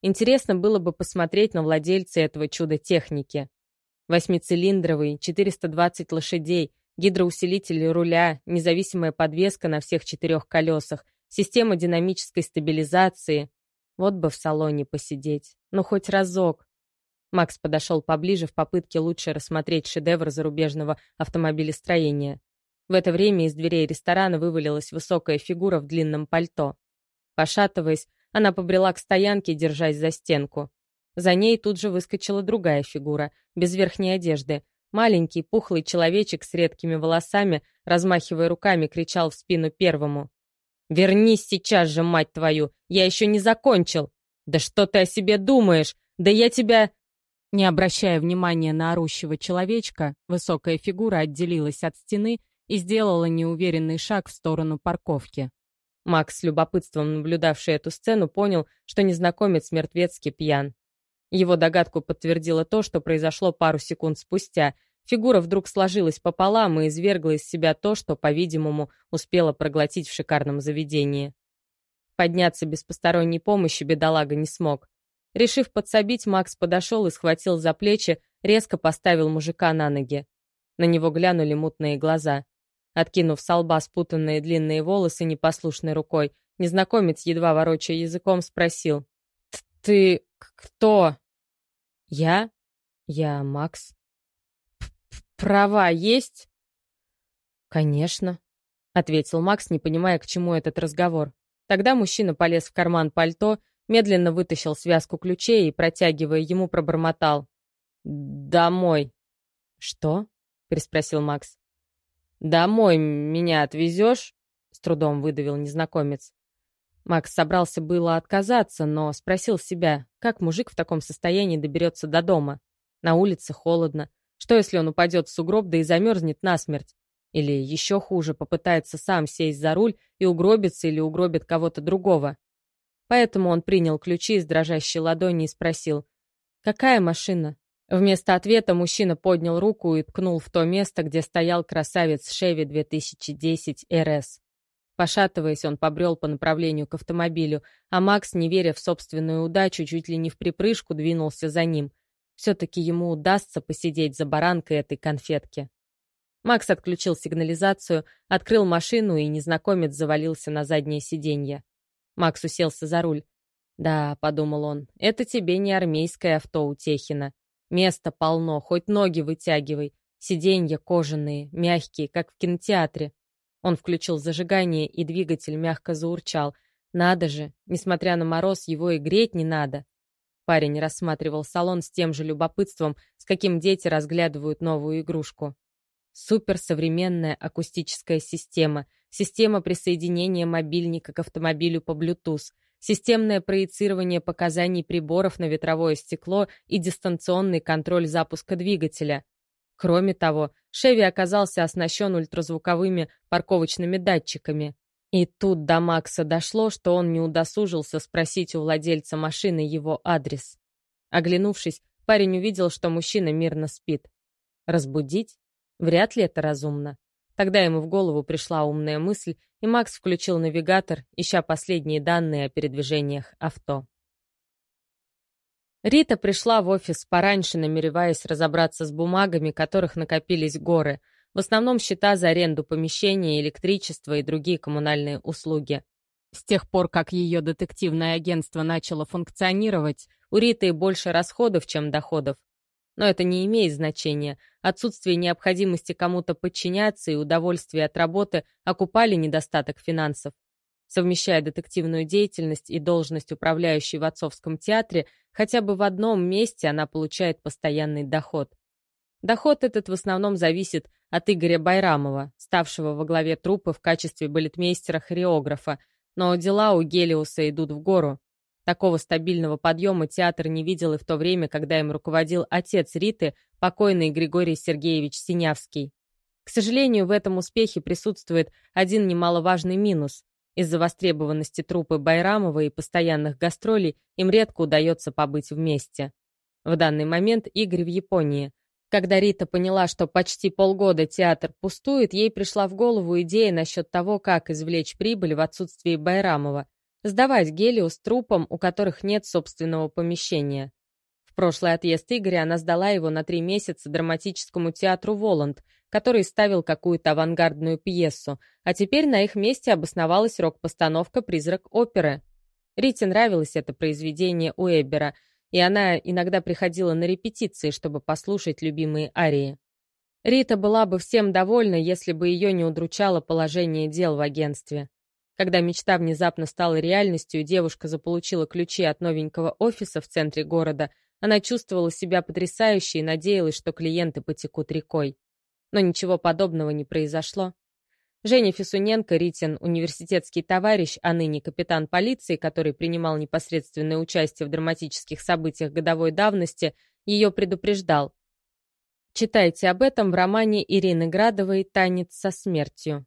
A: Интересно было бы посмотреть на владельца этого чуда техники. Восьмицилиндровый, четыреста двадцать лошадей, гидроусилитель руля, независимая подвеска на всех четырех колесах, система динамической стабилизации. Вот бы в салоне посидеть. Ну, хоть разок. Макс подошел поближе в попытке лучше рассмотреть шедевр зарубежного автомобилестроения. В это время из дверей ресторана вывалилась высокая фигура в длинном пальто. Пошатываясь, она побрела к стоянке, держась за стенку. За ней тут же выскочила другая фигура, без верхней одежды. Маленький, пухлый человечек с редкими волосами, размахивая руками, кричал в спину первому. «Вернись сейчас же, мать твою! Я еще не закончил! Да что ты о себе думаешь? Да я тебя...» Не обращая внимания на орущего человечка, высокая фигура отделилась от стены и сделала неуверенный шаг в сторону парковки. Макс, с любопытством наблюдавший эту сцену, понял, что незнакомец мертвецки пьян. Его догадку подтвердило то, что произошло пару секунд спустя. Фигура вдруг сложилась пополам и извергла из себя то, что, по-видимому, успела проглотить в шикарном заведении. Подняться без посторонней помощи бедолага не смог. Решив подсобить, Макс подошел и схватил за плечи, резко поставил мужика на ноги. На него глянули мутные глаза. Откинув со лба спутанные длинные волосы непослушной рукой, незнакомец, едва ворочая языком, спросил. «Ты кто?» «Я? Я Макс». «Права есть?» «Конечно», — ответил Макс, не понимая, к чему этот разговор. Тогда мужчина полез в карман пальто, медленно вытащил связку ключей и, протягивая ему, пробормотал. «Домой». «Что?» — переспросил Макс. «Домой меня отвезешь?» — с трудом выдавил незнакомец. Макс собрался было отказаться, но спросил себя, как мужик в таком состоянии доберется до дома. На улице холодно. Что, если он упадет в сугроб, да и замерзнет насмерть? Или, еще хуже, попытается сам сесть за руль и угробится или угробит кого-то другого? Поэтому он принял ключи из дрожащей ладони и спросил, «Какая машина?» Вместо ответа мужчина поднял руку и ткнул в то место, где стоял красавец Chevy две тысячи десять эр эс. Пошатываясь, он побрел по направлению к автомобилю, а Макс, не веря в собственную удачу, чуть ли не в припрыжку двинулся за ним. Все-таки ему удастся посидеть за баранкой этой конфетки. Макс отключил сигнализацию, открыл машину, и незнакомец завалился на заднее сиденье. Макс уселся за руль. «Да», — подумал он, — «это тебе не армейское авто у Техина. Места полно, хоть ноги вытягивай. Сиденья кожаные, мягкие, как в кинотеатре». Он включил зажигание, и двигатель мягко заурчал. Надо же, несмотря на мороз, его и греть не надо. Парень рассматривал салон с тем же любопытством, с каким дети разглядывают новую игрушку. Суперсовременная акустическая система, система присоединения мобильника к автомобилю по Bluetooth, системное проецирование показаний приборов на ветровое стекло и дистанционный контроль запуска двигателя. Кроме того, Chevy оказался оснащен ультразвуковыми парковочными датчиками. И тут до Макса дошло, что он не удосужился спросить у владельца машины его адрес. Оглянувшись, парень увидел, что мужчина мирно спит. Разбудить? Вряд ли это разумно. Тогда ему в голову пришла умная мысль, и Макс включил навигатор, ища последние данные о передвижениях авто. Рита пришла в офис пораньше, намереваясь разобраться с бумагами, которых накопились горы, в основном счета за аренду помещения, электричество и другие коммунальные услуги. С тех пор, как ее детективное агентство начало функционировать, у Риты больше расходов, чем доходов. Но это не имеет значения. Отсутствие необходимости кому-то подчиняться и удовольствие от работы окупали недостаток финансов. Совмещая детективную деятельность и должность управляющей в отцовском театре, хотя бы в одном месте она получает постоянный доход. Доход этот в основном зависит от Игоря Байрамова, ставшего во главе труппы в качестве балетмейстера-хореографа, но дела у Гелиуса идут в гору. Такого стабильного подъема театр не видел и в то время, когда им руководил отец Риты, покойный Григорий Сергеевич Синявский. К сожалению, в этом успехе присутствует один немаловажный минус. Из-за востребованности труппы Байрамова и постоянных гастролей им редко удается побыть вместе. В данный момент Игорь в Японии. Когда Рита поняла, что почти полгода театр пустует, ей пришла в голову идея насчет того, как извлечь прибыль в отсутствии Байрамова. сдавать Гелиус труппам, у которых нет собственного помещения. В прошлый отъезд Игоря она сдала его на три месяца драматическому театру «Воланд», который ставил какую-то авангардную пьесу, а теперь на их месте обосновалась рок-постановка «Призрак оперы». Рите нравилось это произведение Уэббера, и она иногда приходила на репетиции, чтобы послушать любимые арии. Рита была бы всем довольна, если бы ее не удручало положение дел в агентстве. Когда мечта внезапно стала реальностью, и девушка заполучила ключи от новенького офиса в центре города, она чувствовала себя потрясающе и надеялась, что клиенты потекут рекой. Но ничего подобного не произошло. Женя Фисуненко, Ритин университетский товарищ, а ныне капитан полиции, который принимал непосредственное участие в драматических событиях годовой давности, ее предупреждал. Читайте об этом в романе Ирины Градовой «Танец со смертью».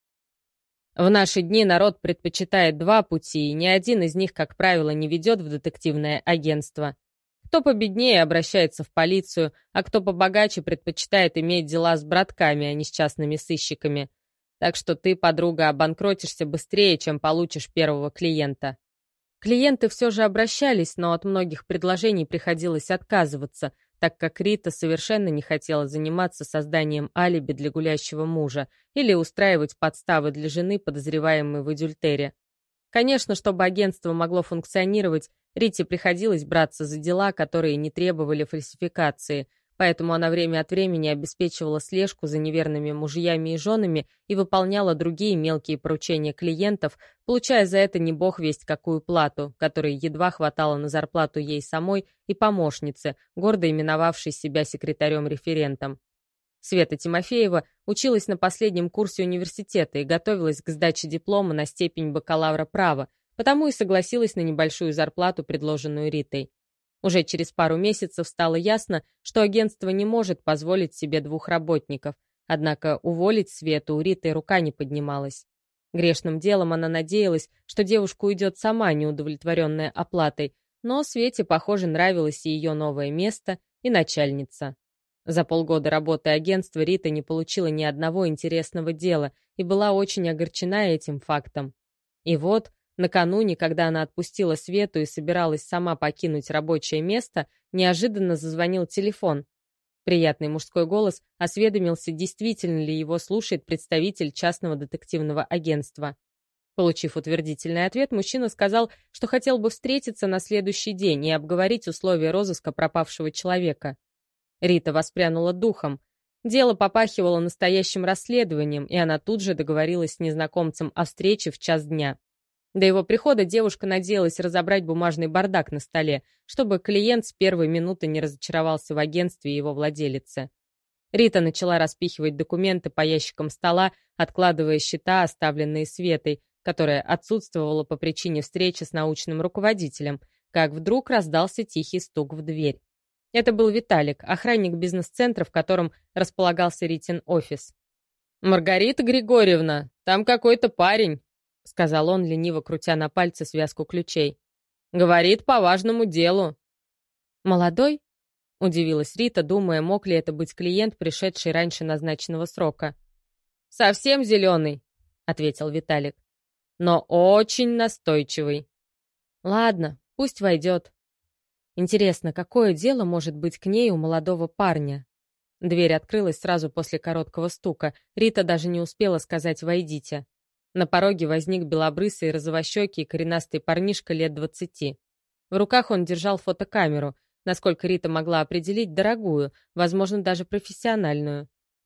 A: В наши дни народ предпочитает два пути, и ни один из них, как правило, не ведет в детективное агентство. Кто победнее, обращается в полицию, а кто побогаче, предпочитает иметь дела с братками, а не с частными сыщиками. Так что ты, подруга, обанкротишься быстрее, чем получишь первого клиента. Клиенты все же обращались, но от многих предложений приходилось отказываться, так как Рита совершенно не хотела заниматься созданием алиби для гулящего мужа или устраивать подставы для жены, подозреваемой в адюльтере. Конечно, чтобы агентство могло функционировать, Рите приходилось браться за дела, которые не требовали фальсификации, поэтому она время от времени обеспечивала слежку за неверными мужьями и женами и выполняла другие мелкие поручения клиентов, получая за это не бог весть какую плату, которой едва хватало на зарплату ей самой и помощнице, гордо именовавшей себя секретарем-референтом. Света Тимофеева училась на последнем курсе университета и готовилась к сдаче диплома на степень бакалавра права, потому и согласилась на небольшую зарплату, предложенную Ритой. Уже через пару месяцев стало ясно, что агентство не может позволить себе двух работников, однако уволить Свету у Риты рука не поднималась. Грешным делом она надеялась, что девушка уйдет сама, неудовлетворенная оплатой, но Свете, похоже, нравилось и ее новое место, и начальница. За полгода работы агентства Рита не получила ни одного интересного дела и была очень огорчена этим фактом. И вот, накануне, когда она отпустила Свету и собиралась сама покинуть рабочее место, неожиданно зазвонил телефон. Приятный мужской голос осведомился, действительно ли его слушает представитель частного детективного агентства. Получив утвердительный ответ, мужчина сказал, что хотел бы встретиться на следующий день и обговорить условия розыска пропавшего человека. Рита воспрянула духом. Дело попахивало настоящим расследованием, и она тут же договорилась с незнакомцем о встрече в час дня. До его прихода девушка надеялась разобрать бумажный бардак на столе, чтобы клиент с первой минуты не разочаровался в агентстве и его владелице. Рита начала распихивать документы по ящикам стола, откладывая счета, оставленные Светой, которая отсутствовала по причине встречи с научным руководителем, как вдруг раздался тихий стук в дверь. Это был Виталик, охранник бизнес-центра, в котором располагался Ритин офис. «Маргарита Григорьевна, там какой-то парень», — сказал он, лениво крутя на пальце связку ключей. «Говорит по важному делу». «Молодой?» — удивилась Рита, думая, мог ли это быть клиент, пришедший раньше назначенного срока. «Совсем зеленый», — ответил Виталик. «Но очень настойчивый». «Ладно, пусть войдет». Интересно, какое дело может быть к ней у молодого парня? Дверь открылась сразу после короткого стука. Рита даже не успела сказать «войдите». На пороге возник белобрысый, розовощекий, коренастый парнишка лет двадцати. В руках он держал фотокамеру, насколько Рита могла определить, дорогую, возможно, даже профессиональную.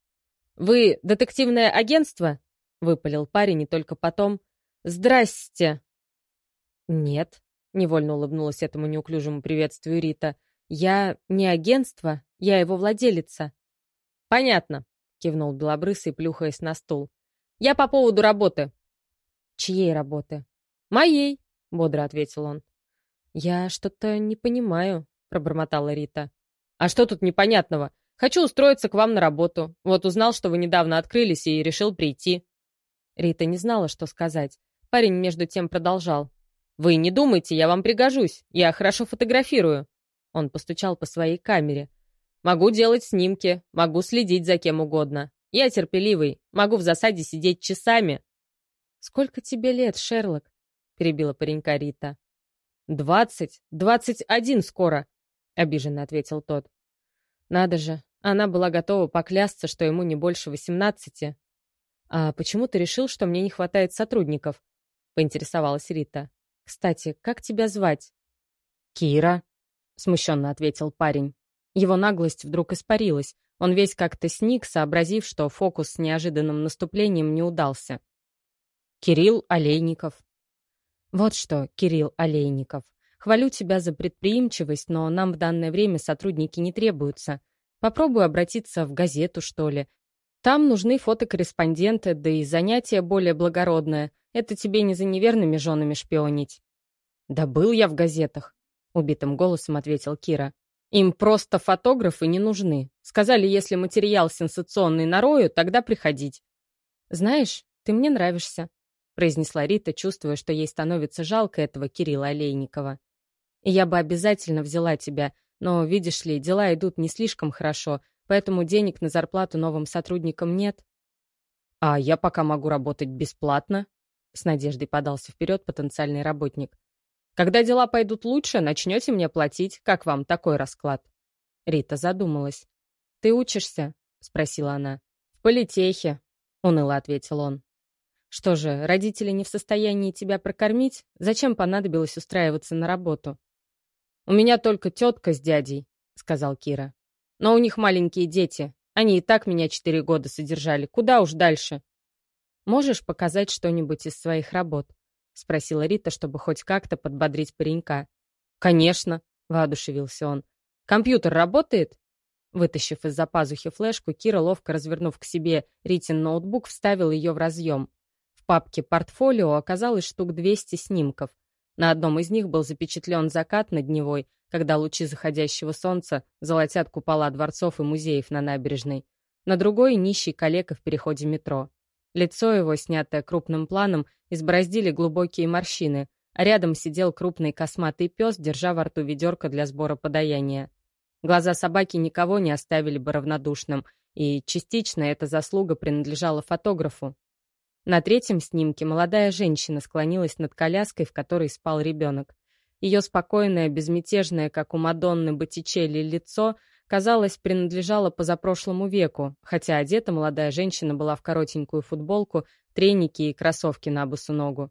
A: «Вы детективное агентство?» — выпалил парень, и только потом. «Здрасте!» «Нет», — невольно улыбнулась этому неуклюжему приветствию Рита. «Я не агентство, я его владелица». «Понятно», — кивнул белобрысый, плюхаясь на стул. «Я по поводу работы». «Чьей работы?» «Моей», — бодро ответил он. «Я что-то не понимаю», — пробормотала Рита. «А что тут непонятного? Хочу устроиться к вам на работу. Вот узнал, что вы недавно открылись, и решил прийти». Рита не знала, что сказать. Парень между тем продолжал. «Вы не думайте, я вам пригожусь. Я хорошо фотографирую». Он постучал по своей камере. «Могу делать снимки, могу следить за кем угодно. Я терпеливый, могу в засаде сидеть часами». «Сколько тебе лет, Шерлок?» — перебила паренька Рита. «Двадцать! Двадцать один скоро!» — обиженно ответил тот. Надо же, она была готова поклясться, что ему не больше восемнадцати. «А почему ты решил, что мне не хватает сотрудников?» — поинтересовалась Рита. «Кстати, как тебя звать?» «Кира», — смущенно ответил парень. Его наглость вдруг испарилась. Он весь как-то сник, сообразив, что фокус с неожиданным наступлением не удался. «Кирилл Олейников». «Вот что, Кирилл Олейников, хвалю тебя за предприимчивость, но нам в данное время сотрудники не требуются. Попробуй обратиться в газету, что ли. Там нужны фотокорреспонденты, да и занятие более благородное. Это тебе не за неверными женами шпионить». «Да был я в газетах», — убитым голосом ответил Кира. «Им просто фотографы не нужны. Сказали, если материал сенсационный нарою, тогда приходить». «Знаешь, ты мне нравишься», — произнесла Рита, чувствуя, что ей становится жалко этого Кирилла Олейникова. «И я бы обязательно взяла тебя, но, видишь ли, дела идут не слишком хорошо, поэтому денег на зарплату новым сотрудникам нет». «А я пока могу работать бесплатно», — с надеждой подался вперед потенциальный работник. «Когда дела пойдут лучше, начнете мне платить. Как вам такой расклад?» Рита задумалась. «Ты учишься?» — спросила она. «В политехе», — уныло ответил он. «Что же, родители не в состоянии тебя прокормить? Зачем понадобилось устраиваться на работу?» «У меня только тетка с дядей», — сказал Кира. «Но у них маленькие дети. Они и так меня четыре года содержали. Куда уж дальше?» «Можешь показать что-нибудь из своих работ?» — спросила Рита, чтобы хоть как-то подбодрить паренька. «Конечно», — воодушевился он. «Компьютер работает?» Вытащив из-за пазухи флешку, Кира, ловко развернув к себе Ритин ноутбук, вставил ее в разъем. В папке «Портфолио» оказалось штук двести снимков. На одном из них был запечатлен закат над Невой, когда лучи заходящего солнца золотят купола дворцов и музеев на набережной. На другой — нищий калека в переходе метро. Лицо его, снятое крупным планом, избороздили глубокие морщины, а рядом сидел крупный косматый пес, держа во рту ведерко для сбора подаяния. Глаза собаки никого не оставили бы равнодушным, и частично эта заслуга принадлежала фотографу. На третьем снимке молодая женщина склонилась над коляской, в которой спал ребенок. Ее спокойное, безмятежное, как у Мадонны Боттичелли, лицо, казалось, принадлежало позапрошлому веку, хотя одета молодая женщина была в коротенькую футболку, треники и кроссовки на босу ногу.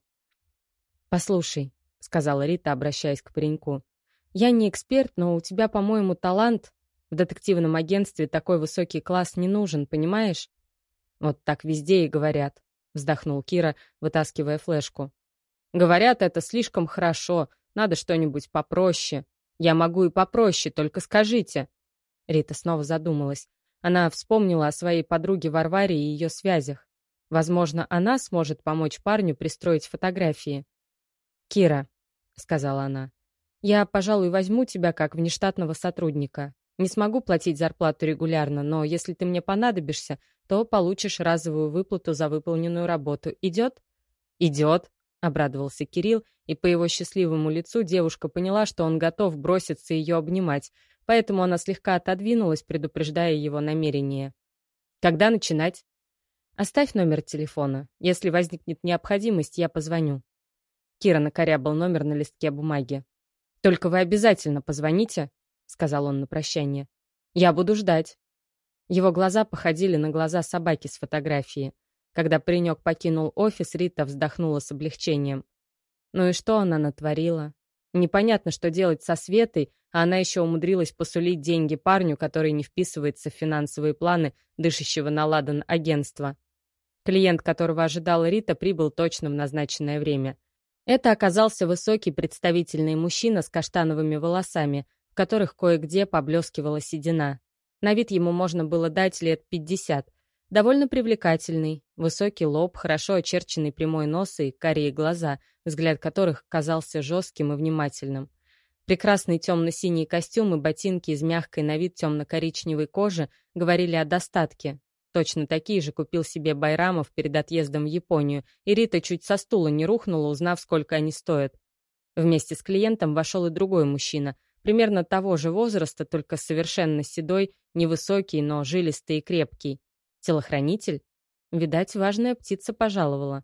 A: «Послушай», — сказала Рита, обращаясь к пареньку, — «я не эксперт, но у тебя, по-моему, талант. В детективном агентстве такой высокий класс не нужен, понимаешь?» «Вот так везде и говорят», — вздохнул Кира, вытаскивая флешку. «Говорят, это слишком хорошо, надо что-нибудь попроще. Я могу и попроще, только скажите». Рита снова задумалась. Она вспомнила о своей подруге Варваре и ее связях. Возможно, она сможет помочь парню пристроить фотографии. «Кира», — сказала она, — «я, пожалуй, возьму тебя как внештатного сотрудника. Не смогу платить зарплату регулярно, но если ты мне понадобишься, то получишь разовую выплату за выполненную работу. Идет?» «Идет», — обрадовался Кирилл, и по его счастливому лицу девушка поняла, что он готов броситься ее обнимать, поэтому она слегка отодвинулась, предупреждая его намерение. «Когда начинать?» «Оставь номер телефона. Если возникнет необходимость, я позвоню». Кира накорябал номер на листке бумаги. «Только вы обязательно позвоните», — сказал он на прощание. «Я буду ждать». Его глаза походили на глаза собаки с фотографии. Когда паренек покинул офис, Рита вздохнула с облегчением. Ну и что она натворила? Непонятно, что делать со Светой, а она еще умудрилась посулить деньги парню, который не вписывается в финансовые планы дышащего на ладан агентства. Клиент, которого ожидала Рита, прибыл точно в назначенное время. Это оказался высокий представительный мужчина с каштановыми волосами, в которых кое-где поблескивала седина. На вид ему можно было дать лет пятьдесят. Довольно привлекательный, высокий лоб, хорошо очерченный прямой нос и карие глаза, взгляд которых казался жестким и внимательным. Прекрасный темно-синий костюм и ботинки из мягкой на вид темно-коричневой кожи говорили о достатке. Точно такие же купил себе Байрамов перед отъездом в Японию, и Рита чуть со стула не рухнула, узнав, сколько они стоят. Вместе с клиентом вошел и другой мужчина, примерно того же возраста, только совершенно седой, невысокий, но жилистый и крепкий. Телохранитель? Видать, важная птица пожаловала.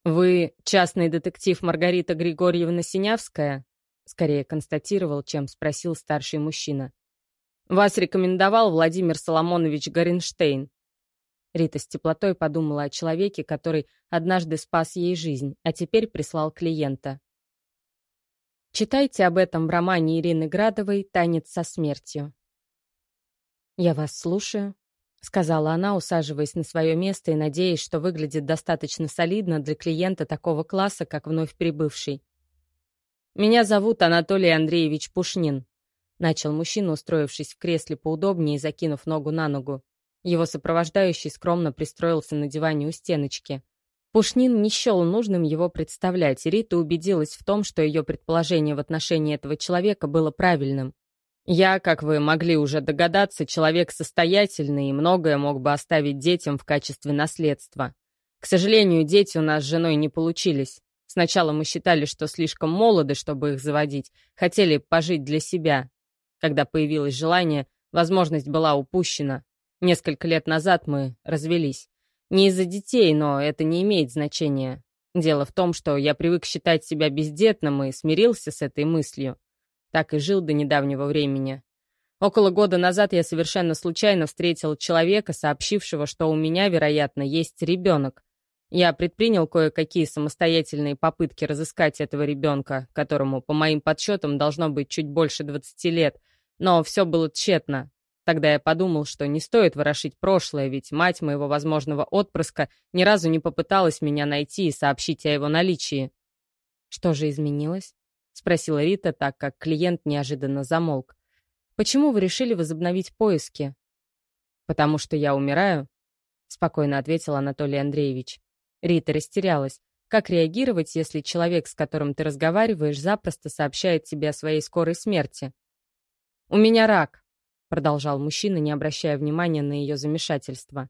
A: «Вы частный детектив Маргарита Григорьевна Синявская?» Скорее констатировал, чем спросил старший мужчина. «Вас рекомендовал Владимир Соломонович Горенштейн». Рита с теплотой подумала о человеке, который однажды спас ей жизнь, а теперь прислал клиента. Читайте об этом в романе Ирины Градовой «Танец со смертью». «Я вас слушаю», — сказала она, усаживаясь на свое место и надеясь, что выглядит достаточно солидно для клиента такого класса, как вновь прибывший. «Меня зовут Анатолий Андреевич Пушнин», — начал мужчина, устроившись в кресле поудобнее и закинув ногу на ногу. Его сопровождающий скромно пристроился на диване у стеночки. Пушнин не счел нужным его представлять, и Рита убедилась в том, что ее предположение в отношении этого человека было правильным. «Я, как вы могли уже догадаться, человек состоятельный и многое мог бы оставить детям в качестве наследства. К сожалению, дети у нас с женой не получились. Сначала мы считали, что слишком молоды, чтобы их заводить, хотели пожить для себя. Когда появилось желание, возможность была упущена. Несколько лет назад мы развелись. Не из-за детей, но это не имеет значения. Дело в том, что я привык считать себя бездетным и смирился с этой мыслью. Так и жил до недавнего времени. Около года назад я совершенно случайно встретил человека, сообщившего, что у меня, вероятно, есть ребенок. Я предпринял кое-какие самостоятельные попытки разыскать этого ребенка, которому, по моим подсчетам, должно быть чуть больше двадцати лет, но все было тщетно. Тогда я подумал, что не стоит ворошить прошлое, ведь мать моего возможного отпрыска ни разу не попыталась меня найти и сообщить о его наличии. «Что же изменилось?» — спросила Рита, так как клиент неожиданно замолк. «Почему вы решили возобновить поиски?» «Потому что я умираю», — спокойно ответил Анатолий Андреевич. Рита растерялась. Как реагировать, если человек, с которым ты разговариваешь, запросто сообщает тебе о своей скорой смерти? «У меня рак», — продолжал мужчина, не обращая внимания на ее замешательство.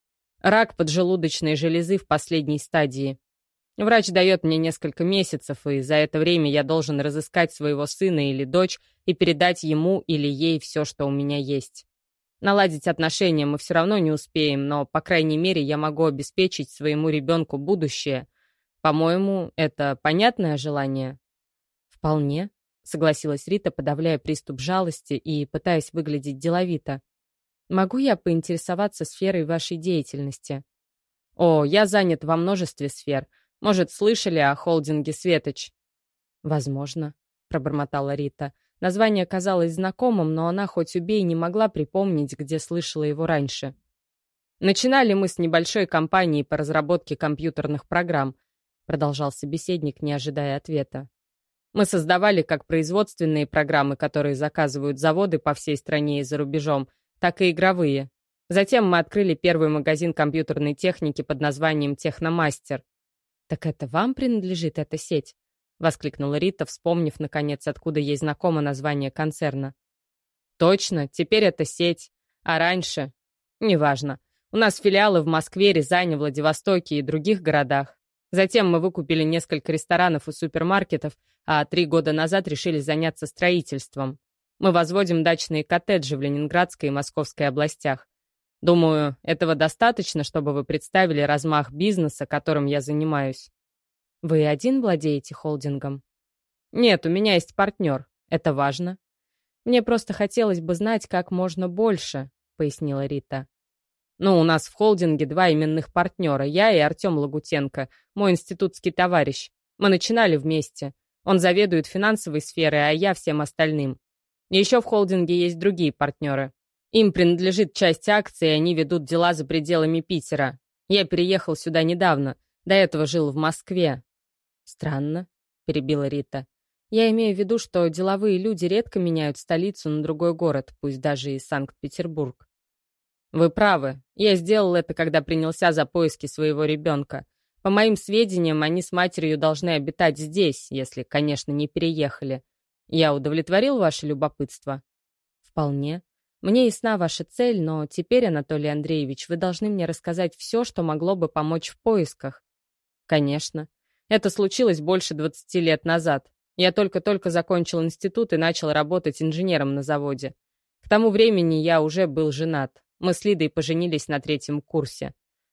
A: «Рак поджелудочной железы в последней стадии. Врач дает мне несколько месяцев, и за это время я должен разыскать своего сына или дочь и передать ему или ей все, что у меня есть. Наладить отношения мы все равно не успеем, но, по крайней мере, я могу обеспечить своему ребенку будущее. По-моему, это понятное желание?» «Вполне», — согласилась Рита, подавляя приступ жалости и пытаясь выглядеть деловито. «Могу я поинтересоваться сферой вашей деятельности?» «О, я занят во множестве сфер. Может, слышали о холдинге «Светоч»?» «Возможно», — пробормотала Рита. Название казалось знакомым, но она хоть убей не могла припомнить, где слышала его раньше. «Начинали мы с небольшой компании по разработке компьютерных программ», — продолжал собеседник, не ожидая ответа. «Мы создавали как производственные программы, которые заказывают заводы по всей стране и за рубежом, так и игровые. Затем мы открыли первый магазин компьютерной техники под названием «Техномастер». «Так это вам принадлежит эта сеть?» — воскликнула Рита, вспомнив, наконец, откуда ей знакомо название концерна. «Точно, теперь это сеть. А раньше? Неважно. У нас филиалы в Москве, Рязани, Владивостоке и других городах. Затем мы выкупили несколько ресторанов и супермаркетов, а три года назад решили заняться строительством. Мы возводим дачные коттеджи в Ленинградской и Московской областях. Думаю, этого достаточно, чтобы вы представили размах бизнеса, которым я занимаюсь». «Вы один владеете холдингом?» «Нет, у меня есть партнер. Это важно». «Мне просто хотелось бы знать как можно больше», — пояснила Рита. «Ну, у нас в холдинге два именных партнера, я и Артем Лагутенко, мой институтский товарищ. Мы начинали вместе. Он заведует финансовой сферой, а я всем остальным. Еще в холдинге есть другие партнеры. Им принадлежит часть акций, и они ведут дела за пределами Питера. Я переехал сюда недавно, до этого жил в Москве». «Странно», — перебила Рита. «Я имею в виду, что деловые люди редко меняют столицу на другой город, пусть даже и Санкт-Петербург». «Вы правы. Я сделал это, когда принялся за поиски своего ребенка. По моим сведениям, они с матерью должны обитать здесь, если, конечно, не переехали. Я удовлетворил ваше любопытство?» «Вполне. Мне ясна ваша цель, но теперь, Анатолий Андреевич, вы должны мне рассказать все, что могло бы помочь в поисках». «Конечно. Это случилось больше двадцати лет назад. Я только-только закончил институт и начал работать инженером на заводе. К тому времени я уже был женат. Мы с Лидой поженились на третьем курсе.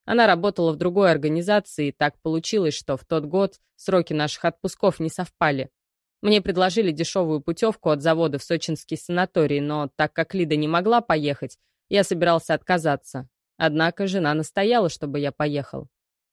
B: Она работала в другой организации, и так получилось, что в тот год сроки наших отпусков не совпали. Мне предложили дешевую путевку от завода в сочинский санаторий, но так как Лида не могла поехать, я собирался отказаться. Однако жена настояла, чтобы я поехал.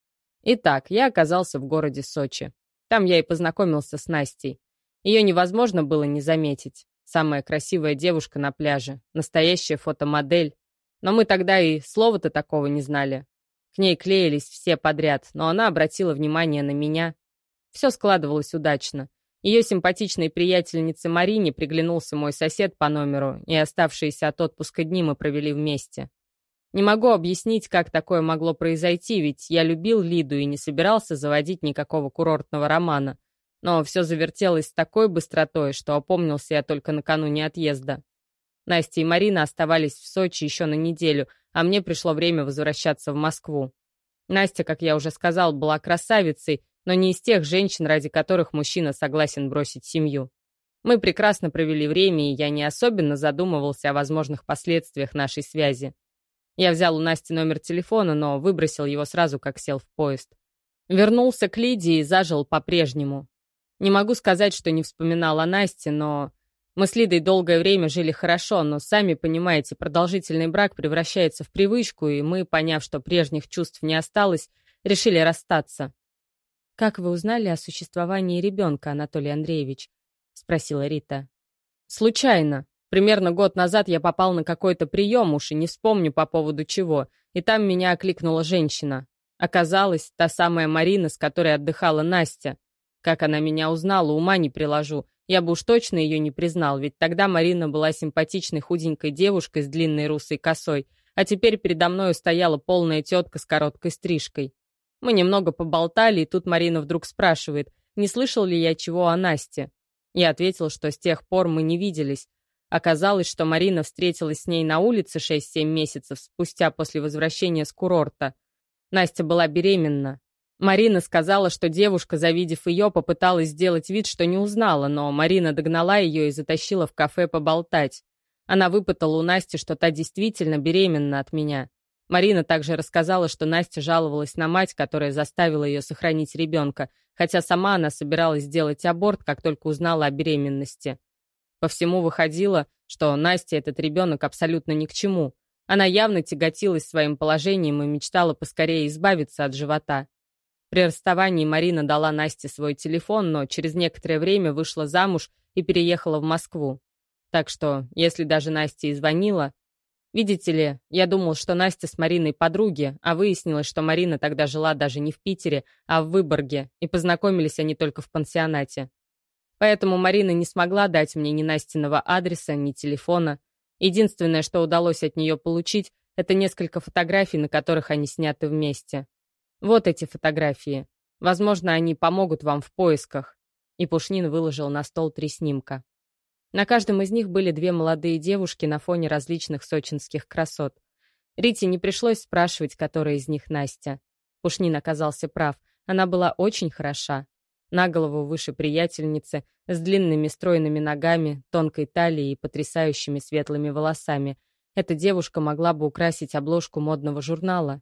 B: Итак, я оказался в городе Сочи. Там я и познакомился с Настей. Ее невозможно было не заметить. Самая красивая девушка на пляже, настоящая фотомодель. Но мы тогда и слова-то такого не знали. К ней клеились все подряд, но она обратила внимание на меня. Все складывалось удачно. Ее симпатичной приятельнице Марине приглянулся мой сосед по номеру, и оставшиеся от отпуска дни мы провели вместе. Не могу объяснить, как такое могло произойти, ведь я любил Лиду и не собирался заводить никакого курортного романа. Но все завертелось с такой быстротой, что опомнился я только накануне отъезда. Настя и Марина оставались в Сочи еще на неделю, а мне пришло время возвращаться в Москву. Настя, как я уже сказал, была красавицей, но не из тех женщин, ради которых мужчина согласен бросить семью. Мы прекрасно провели время, и я не особенно задумывался о возможных последствиях нашей связи. Я взял у Насти номер телефона, но выбросил его сразу, как сел в поезд. Вернулся к Лиде и зажил по-прежнему. Не могу сказать, что не вспоминал о Насте, но... Мы с Лидой долгое время жили хорошо, но, сами понимаете, продолжительный брак превращается в привычку, и мы, поняв, что прежних чувств не осталось, решили расстаться.
A: «Как вы узнали о существовании ребенка, Анатолий Андреевич?» — спросила Рита.
B: «Случайно. Примерно год назад я попал на какой-то прием, уж и не вспомню по поводу чего, и там меня окликнула женщина. Оказалось, та самая Марина, с которой отдыхала Настя. Как она меня узнала, ума не приложу. Я бы уж точно ее не признал, ведь тогда Марина была симпатичной худенькой девушкой с длинной русой косой, а теперь передо мной стояла полная тетка с короткой стрижкой. Мы немного поболтали, и тут Марина вдруг спрашивает, не слышал ли я чего о Насте. Я ответил, что с тех пор мы не виделись. Оказалось, что Марина встретилась с ней на улице шесть-семь месяцев спустя после возвращения с курорта. Настя была беременна. Марина сказала, что девушка, завидев ее, попыталась сделать вид, что не узнала, но Марина догнала ее и затащила в кафе поболтать. Она выпытала у Насти, что та действительно беременна от меня. Марина также рассказала, что Настя жаловалась на мать, которая заставила ее сохранить ребенка, хотя сама она собиралась сделать аборт, как только узнала о беременности. По всему выходило, что Насте этот ребенок абсолютно ни к чему. Она явно тяготилась своим положением и мечтала поскорее избавиться от живота. При расставании Марина дала Насте свой телефон, но через некоторое время вышла замуж и переехала в Москву. Так что, если даже Настя и звонила... Видите ли, я думал, что Настя с Мариной подруги, а выяснилось, что Марина тогда жила даже не в Питере, а в Выборге, и познакомились они только в пансионате. Поэтому Марина не смогла дать мне ни Настиного адреса, ни телефона. Единственное, что удалось от нее получить, это несколько фотографий, на которых они сняты вместе. Вот эти фотографии. Возможно, они помогут вам в поисках. И Пушнин выложил на стол три снимка. На каждом из них были две молодые девушки на фоне различных сочинских красот. Рите не пришлось спрашивать, которая из них Настя. Пушнин оказался прав. Она была очень хороша. На голову выше приятельницы, с длинными стройными ногами, тонкой талией и потрясающими светлыми волосами. Эта девушка могла бы украсить обложку модного журнала.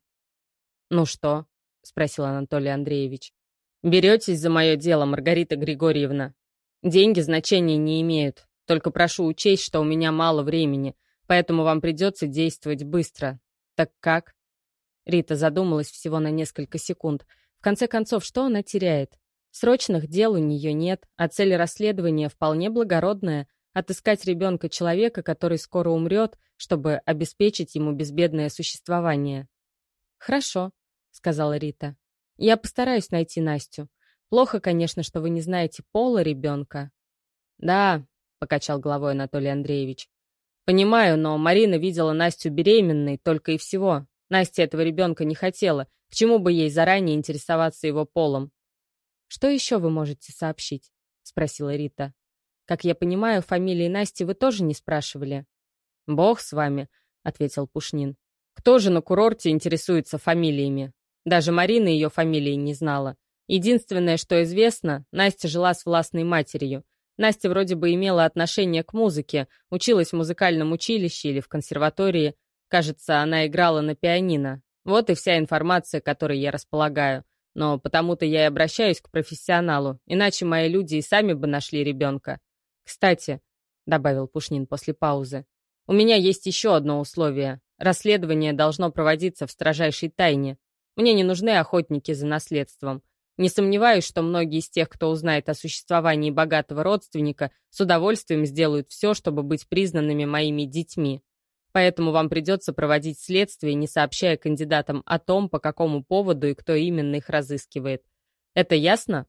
B: «Ну что?» — спросил Анатолий Андреевич. «Беретесь за мое дело, Маргарита Григорьевна? Деньги значения не имеют. Только прошу учесть, что у меня мало времени, поэтому вам придется действовать быстро. Так как?» Рита задумалась всего на несколько секунд. В конце концов, что она теряет? Срочных дел у нее нет, а цель расследования вполне благородная — отыскать ребенка человека, который скоро умрет, чтобы обеспечить ему безбедное существование. «Хорошо», — сказала Рита. «Я постараюсь найти Настю. Плохо, конечно, что вы не знаете пола ребенка». «Да», — покачал головой Анатолий Андреевич. «Понимаю, но Марина видела Настю беременной только и всего. Настя этого ребенка не хотела. К чему бы ей заранее интересоваться его полом?» «Что еще вы можете сообщить?» — спросила Рита. «Как я понимаю, фамилии Насти вы тоже не спрашивали?» «Бог с вами», — ответил Пушнин. «Кто же на курорте интересуется фамилиями? Даже Марина ее фамилии не знала. Единственное, что известно, Настя жила с властной матерью. Настя вроде бы имела отношение к музыке, училась в музыкальном училище или в консерватории. Кажется, она играла на пианино. Вот и вся информация, которой я располагаю. Но потому-то я и обращаюсь к профессионалу, иначе мои люди и сами бы нашли ребенка. Кстати, — добавил Пушнин после паузы, — у меня есть еще одно условие. Расследование должно проводиться в строжайшей тайне. Мне не нужны охотники за наследством. Не сомневаюсь, что многие из тех, кто узнает о существовании богатого родственника, с удовольствием сделают все, чтобы быть признанными моими детьми. Поэтому вам придется проводить следствие, не сообщая кандидатам о том, по какому поводу и кто именно их разыскивает. Это ясно?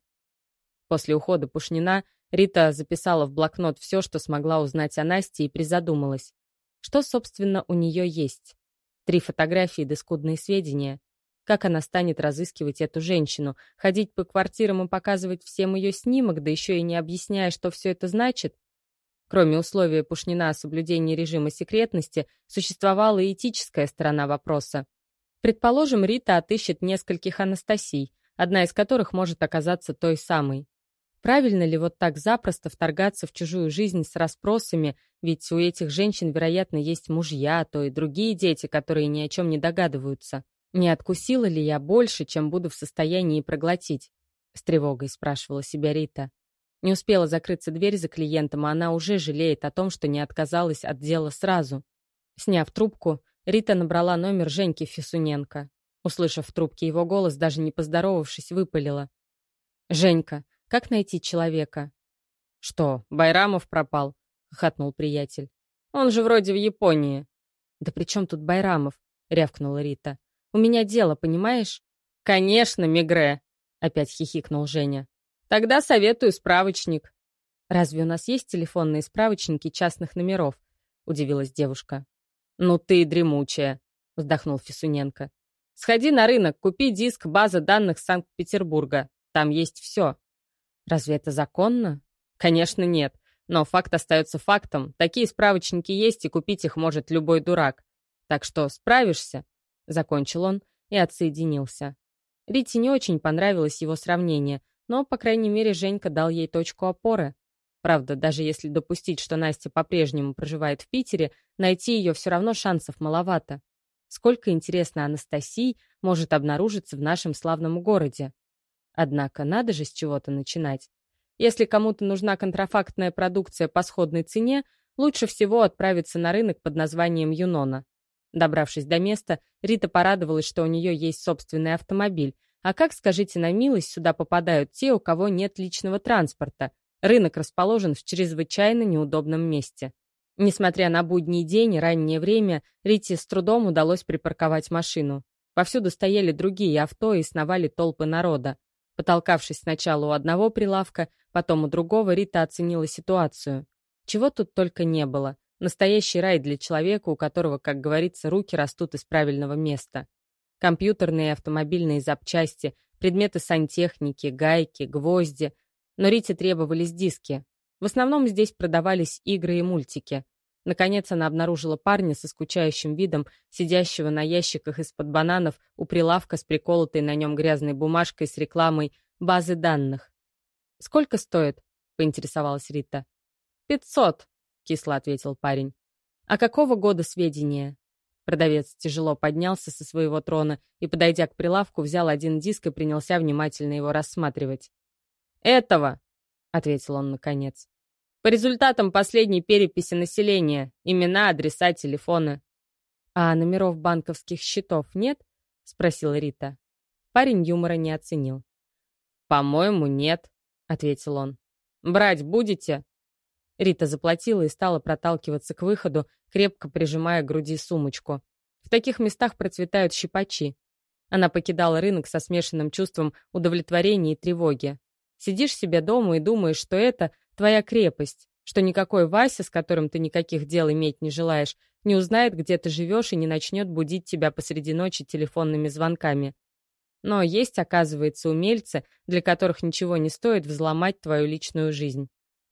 B: После ухода Пушнина Рита записала в блокнот все, что смогла узнать о Насте, и призадумалась. Что, собственно, у нее есть? Три фотографии да скудные сведения. Как она станет разыскивать эту женщину? Ходить по квартирам и показывать всем ее снимок, да еще и не объясняя, что все это значит? Кроме условия Пушнина о соблюдении режима секретности, существовала и этическая сторона вопроса. Предположим, Рита отыщет нескольких Анастасий, одна из которых может оказаться той самой. Правильно ли вот так запросто вторгаться в чужую жизнь с расспросами, ведь у этих женщин, вероятно, есть мужья, а то и другие дети, которые ни о чем не догадываются. Не откусила ли я больше, чем буду в состоянии проглотить? С тревогой спрашивала себя Рита. Не успела закрыться дверь за клиентом, а она уже жалеет о том, что не отказалась от дела сразу. Сняв трубку, Рита набрала номер Женьки Фисуненко. Услышав в трубке его голос, даже не поздоровавшись, выпалила. «Женька, как найти человека?» «Что, Байрамов пропал?» — хохотнул приятель. «Он же вроде в Японии». «Да при чем тут Байрамов?» — рявкнула Рита. «У меня дело, понимаешь?» «Конечно, Мегре!» — опять хихикнул Женя. «Тогда советую справочник». «Разве у нас есть телефонные справочники частных номеров?» — удивилась девушка. «Ну ты дремучая», — вздохнул Фисуненко. «Сходи на рынок, купи диск «База данных Санкт-Петербурга». Там есть все». «Разве это законно?» «Конечно нет. Но факт остается фактом. Такие справочники есть, и купить их может любой дурак. Так что справишься?» — закончил он и отсоединился. Рите не очень понравилось его сравнение, но, по крайней мере, Женька дал ей точку опоры. Правда, даже если допустить, что Настя по-прежнему проживает в Питере, найти ее все равно шансов маловато. Сколько, интересно, Анастасий может обнаружиться в нашем славном городе? Однако надо же с чего-то начинать. Если кому-то нужна контрафактная продукция по сходной цене, лучше всего отправиться на рынок под названием Юнона. Добравшись до места, Рита порадовалась, что у нее есть собственный автомобиль. А как, скажите на милость, сюда попадают те, у кого нет личного транспорта? Рынок расположен в чрезвычайно неудобном месте. Несмотря на будний день и раннее время, Рите с трудом удалось припарковать машину. Повсюду стояли другие авто и сновали толпы народа. Потолкавшись сначала у одного прилавка, потом у другого, Рита оценила ситуацию. Чего тут только не было. Настоящий рай для человека, у которого, как говорится, руки растут из правильного места. Компьютерные и автомобильные запчасти, предметы сантехники, гайки, гвозди. Но Рите требовались диски. В основном здесь продавались игры и мультики. Наконец она обнаружила парня со скучающим видом, сидящего на ящиках из-под бананов у прилавка с приколотой на нем грязной бумажкой с рекламой базы данных. «Сколько стоит?» — поинтересовалась Рита. «Пятьсот», — кисло ответил парень. «А какого года сведения?» Продавец тяжело поднялся со своего трона и, подойдя к прилавку, взял один диск и принялся внимательно его рассматривать. «Этого», — ответил он наконец. «По результатам последней переписи населения. Имена, адреса, телефоны». «А номеров банковских счетов нет?» — спросила Рита. Парень юмора не оценил. «По-моему, нет», — ответил он. «Брать будете?» Рита заплатила и стала проталкиваться к выходу, крепко прижимая к груди сумочку. В таких местах процветают щипачи. Она покидала рынок со смешанным чувством удовлетворения и тревоги. Сидишь себе дома и думаешь, что это твоя крепость, что никакой Вася, с которым ты никаких дел иметь не желаешь, не узнает, где ты живешь и не начнет будить тебя посреди ночи телефонными звонками. Но есть, оказывается, умельцы, для которых ничего не стоит взломать твою личную жизнь.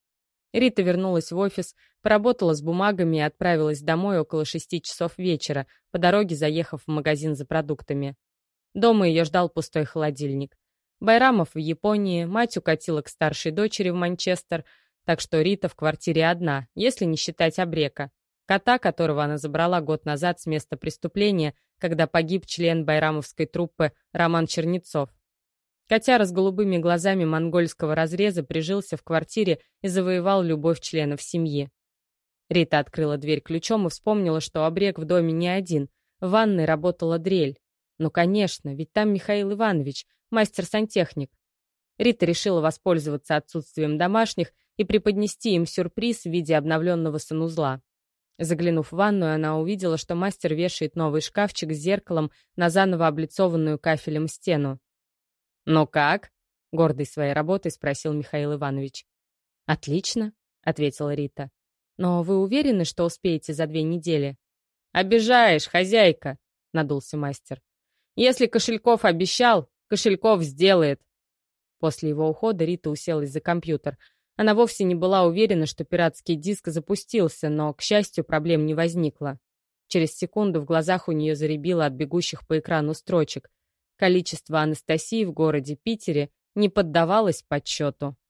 B: Рита вернулась в офис, поработала с бумагами и отправилась домой около шести часов вечера, по дороге заехав в магазин за продуктами. Дома ее ждал пустой холодильник. Байрамов в Японии, мать укатила к старшей дочери в Манчестер, так что Рита в квартире одна, если не считать Абрека. Кота, которого она забрала год назад с места преступления, когда погиб член байрамовской труппы Роман Чернецов. Котяра с голубыми глазами монгольского разреза прижился в квартире и завоевал любовь членов семьи. Рита открыла дверь ключом и вспомнила, что обрег в доме не один. В ванной работала дрель. Ну, конечно, ведь там Михаил Иванович, мастер-сантехник. Рита решила воспользоваться отсутствием домашних и преподнести им сюрприз в виде обновленного санузла. Заглянув в ванную, она увидела, что мастер вешает новый шкафчик с зеркалом на заново облицованную кафелем стену. «Ну как?» — гордый своей работой спросил Михаил Иванович. «Отлично», — ответила Рита. «Но вы уверены, что успеете за две недели?» «Обижаешь, хозяйка», — надулся мастер. «Если Кошельков обещал, Кошельков сделает». После его ухода Рита уселась за компьютер. Она вовсе не была уверена, что пиратский диск запустился, но, к счастью, проблем не возникло. Через секунду в глазах у нее зарябило от бегущих по экрану строчек. Количество Анастасии в городе Питере не поддавалось подсчету.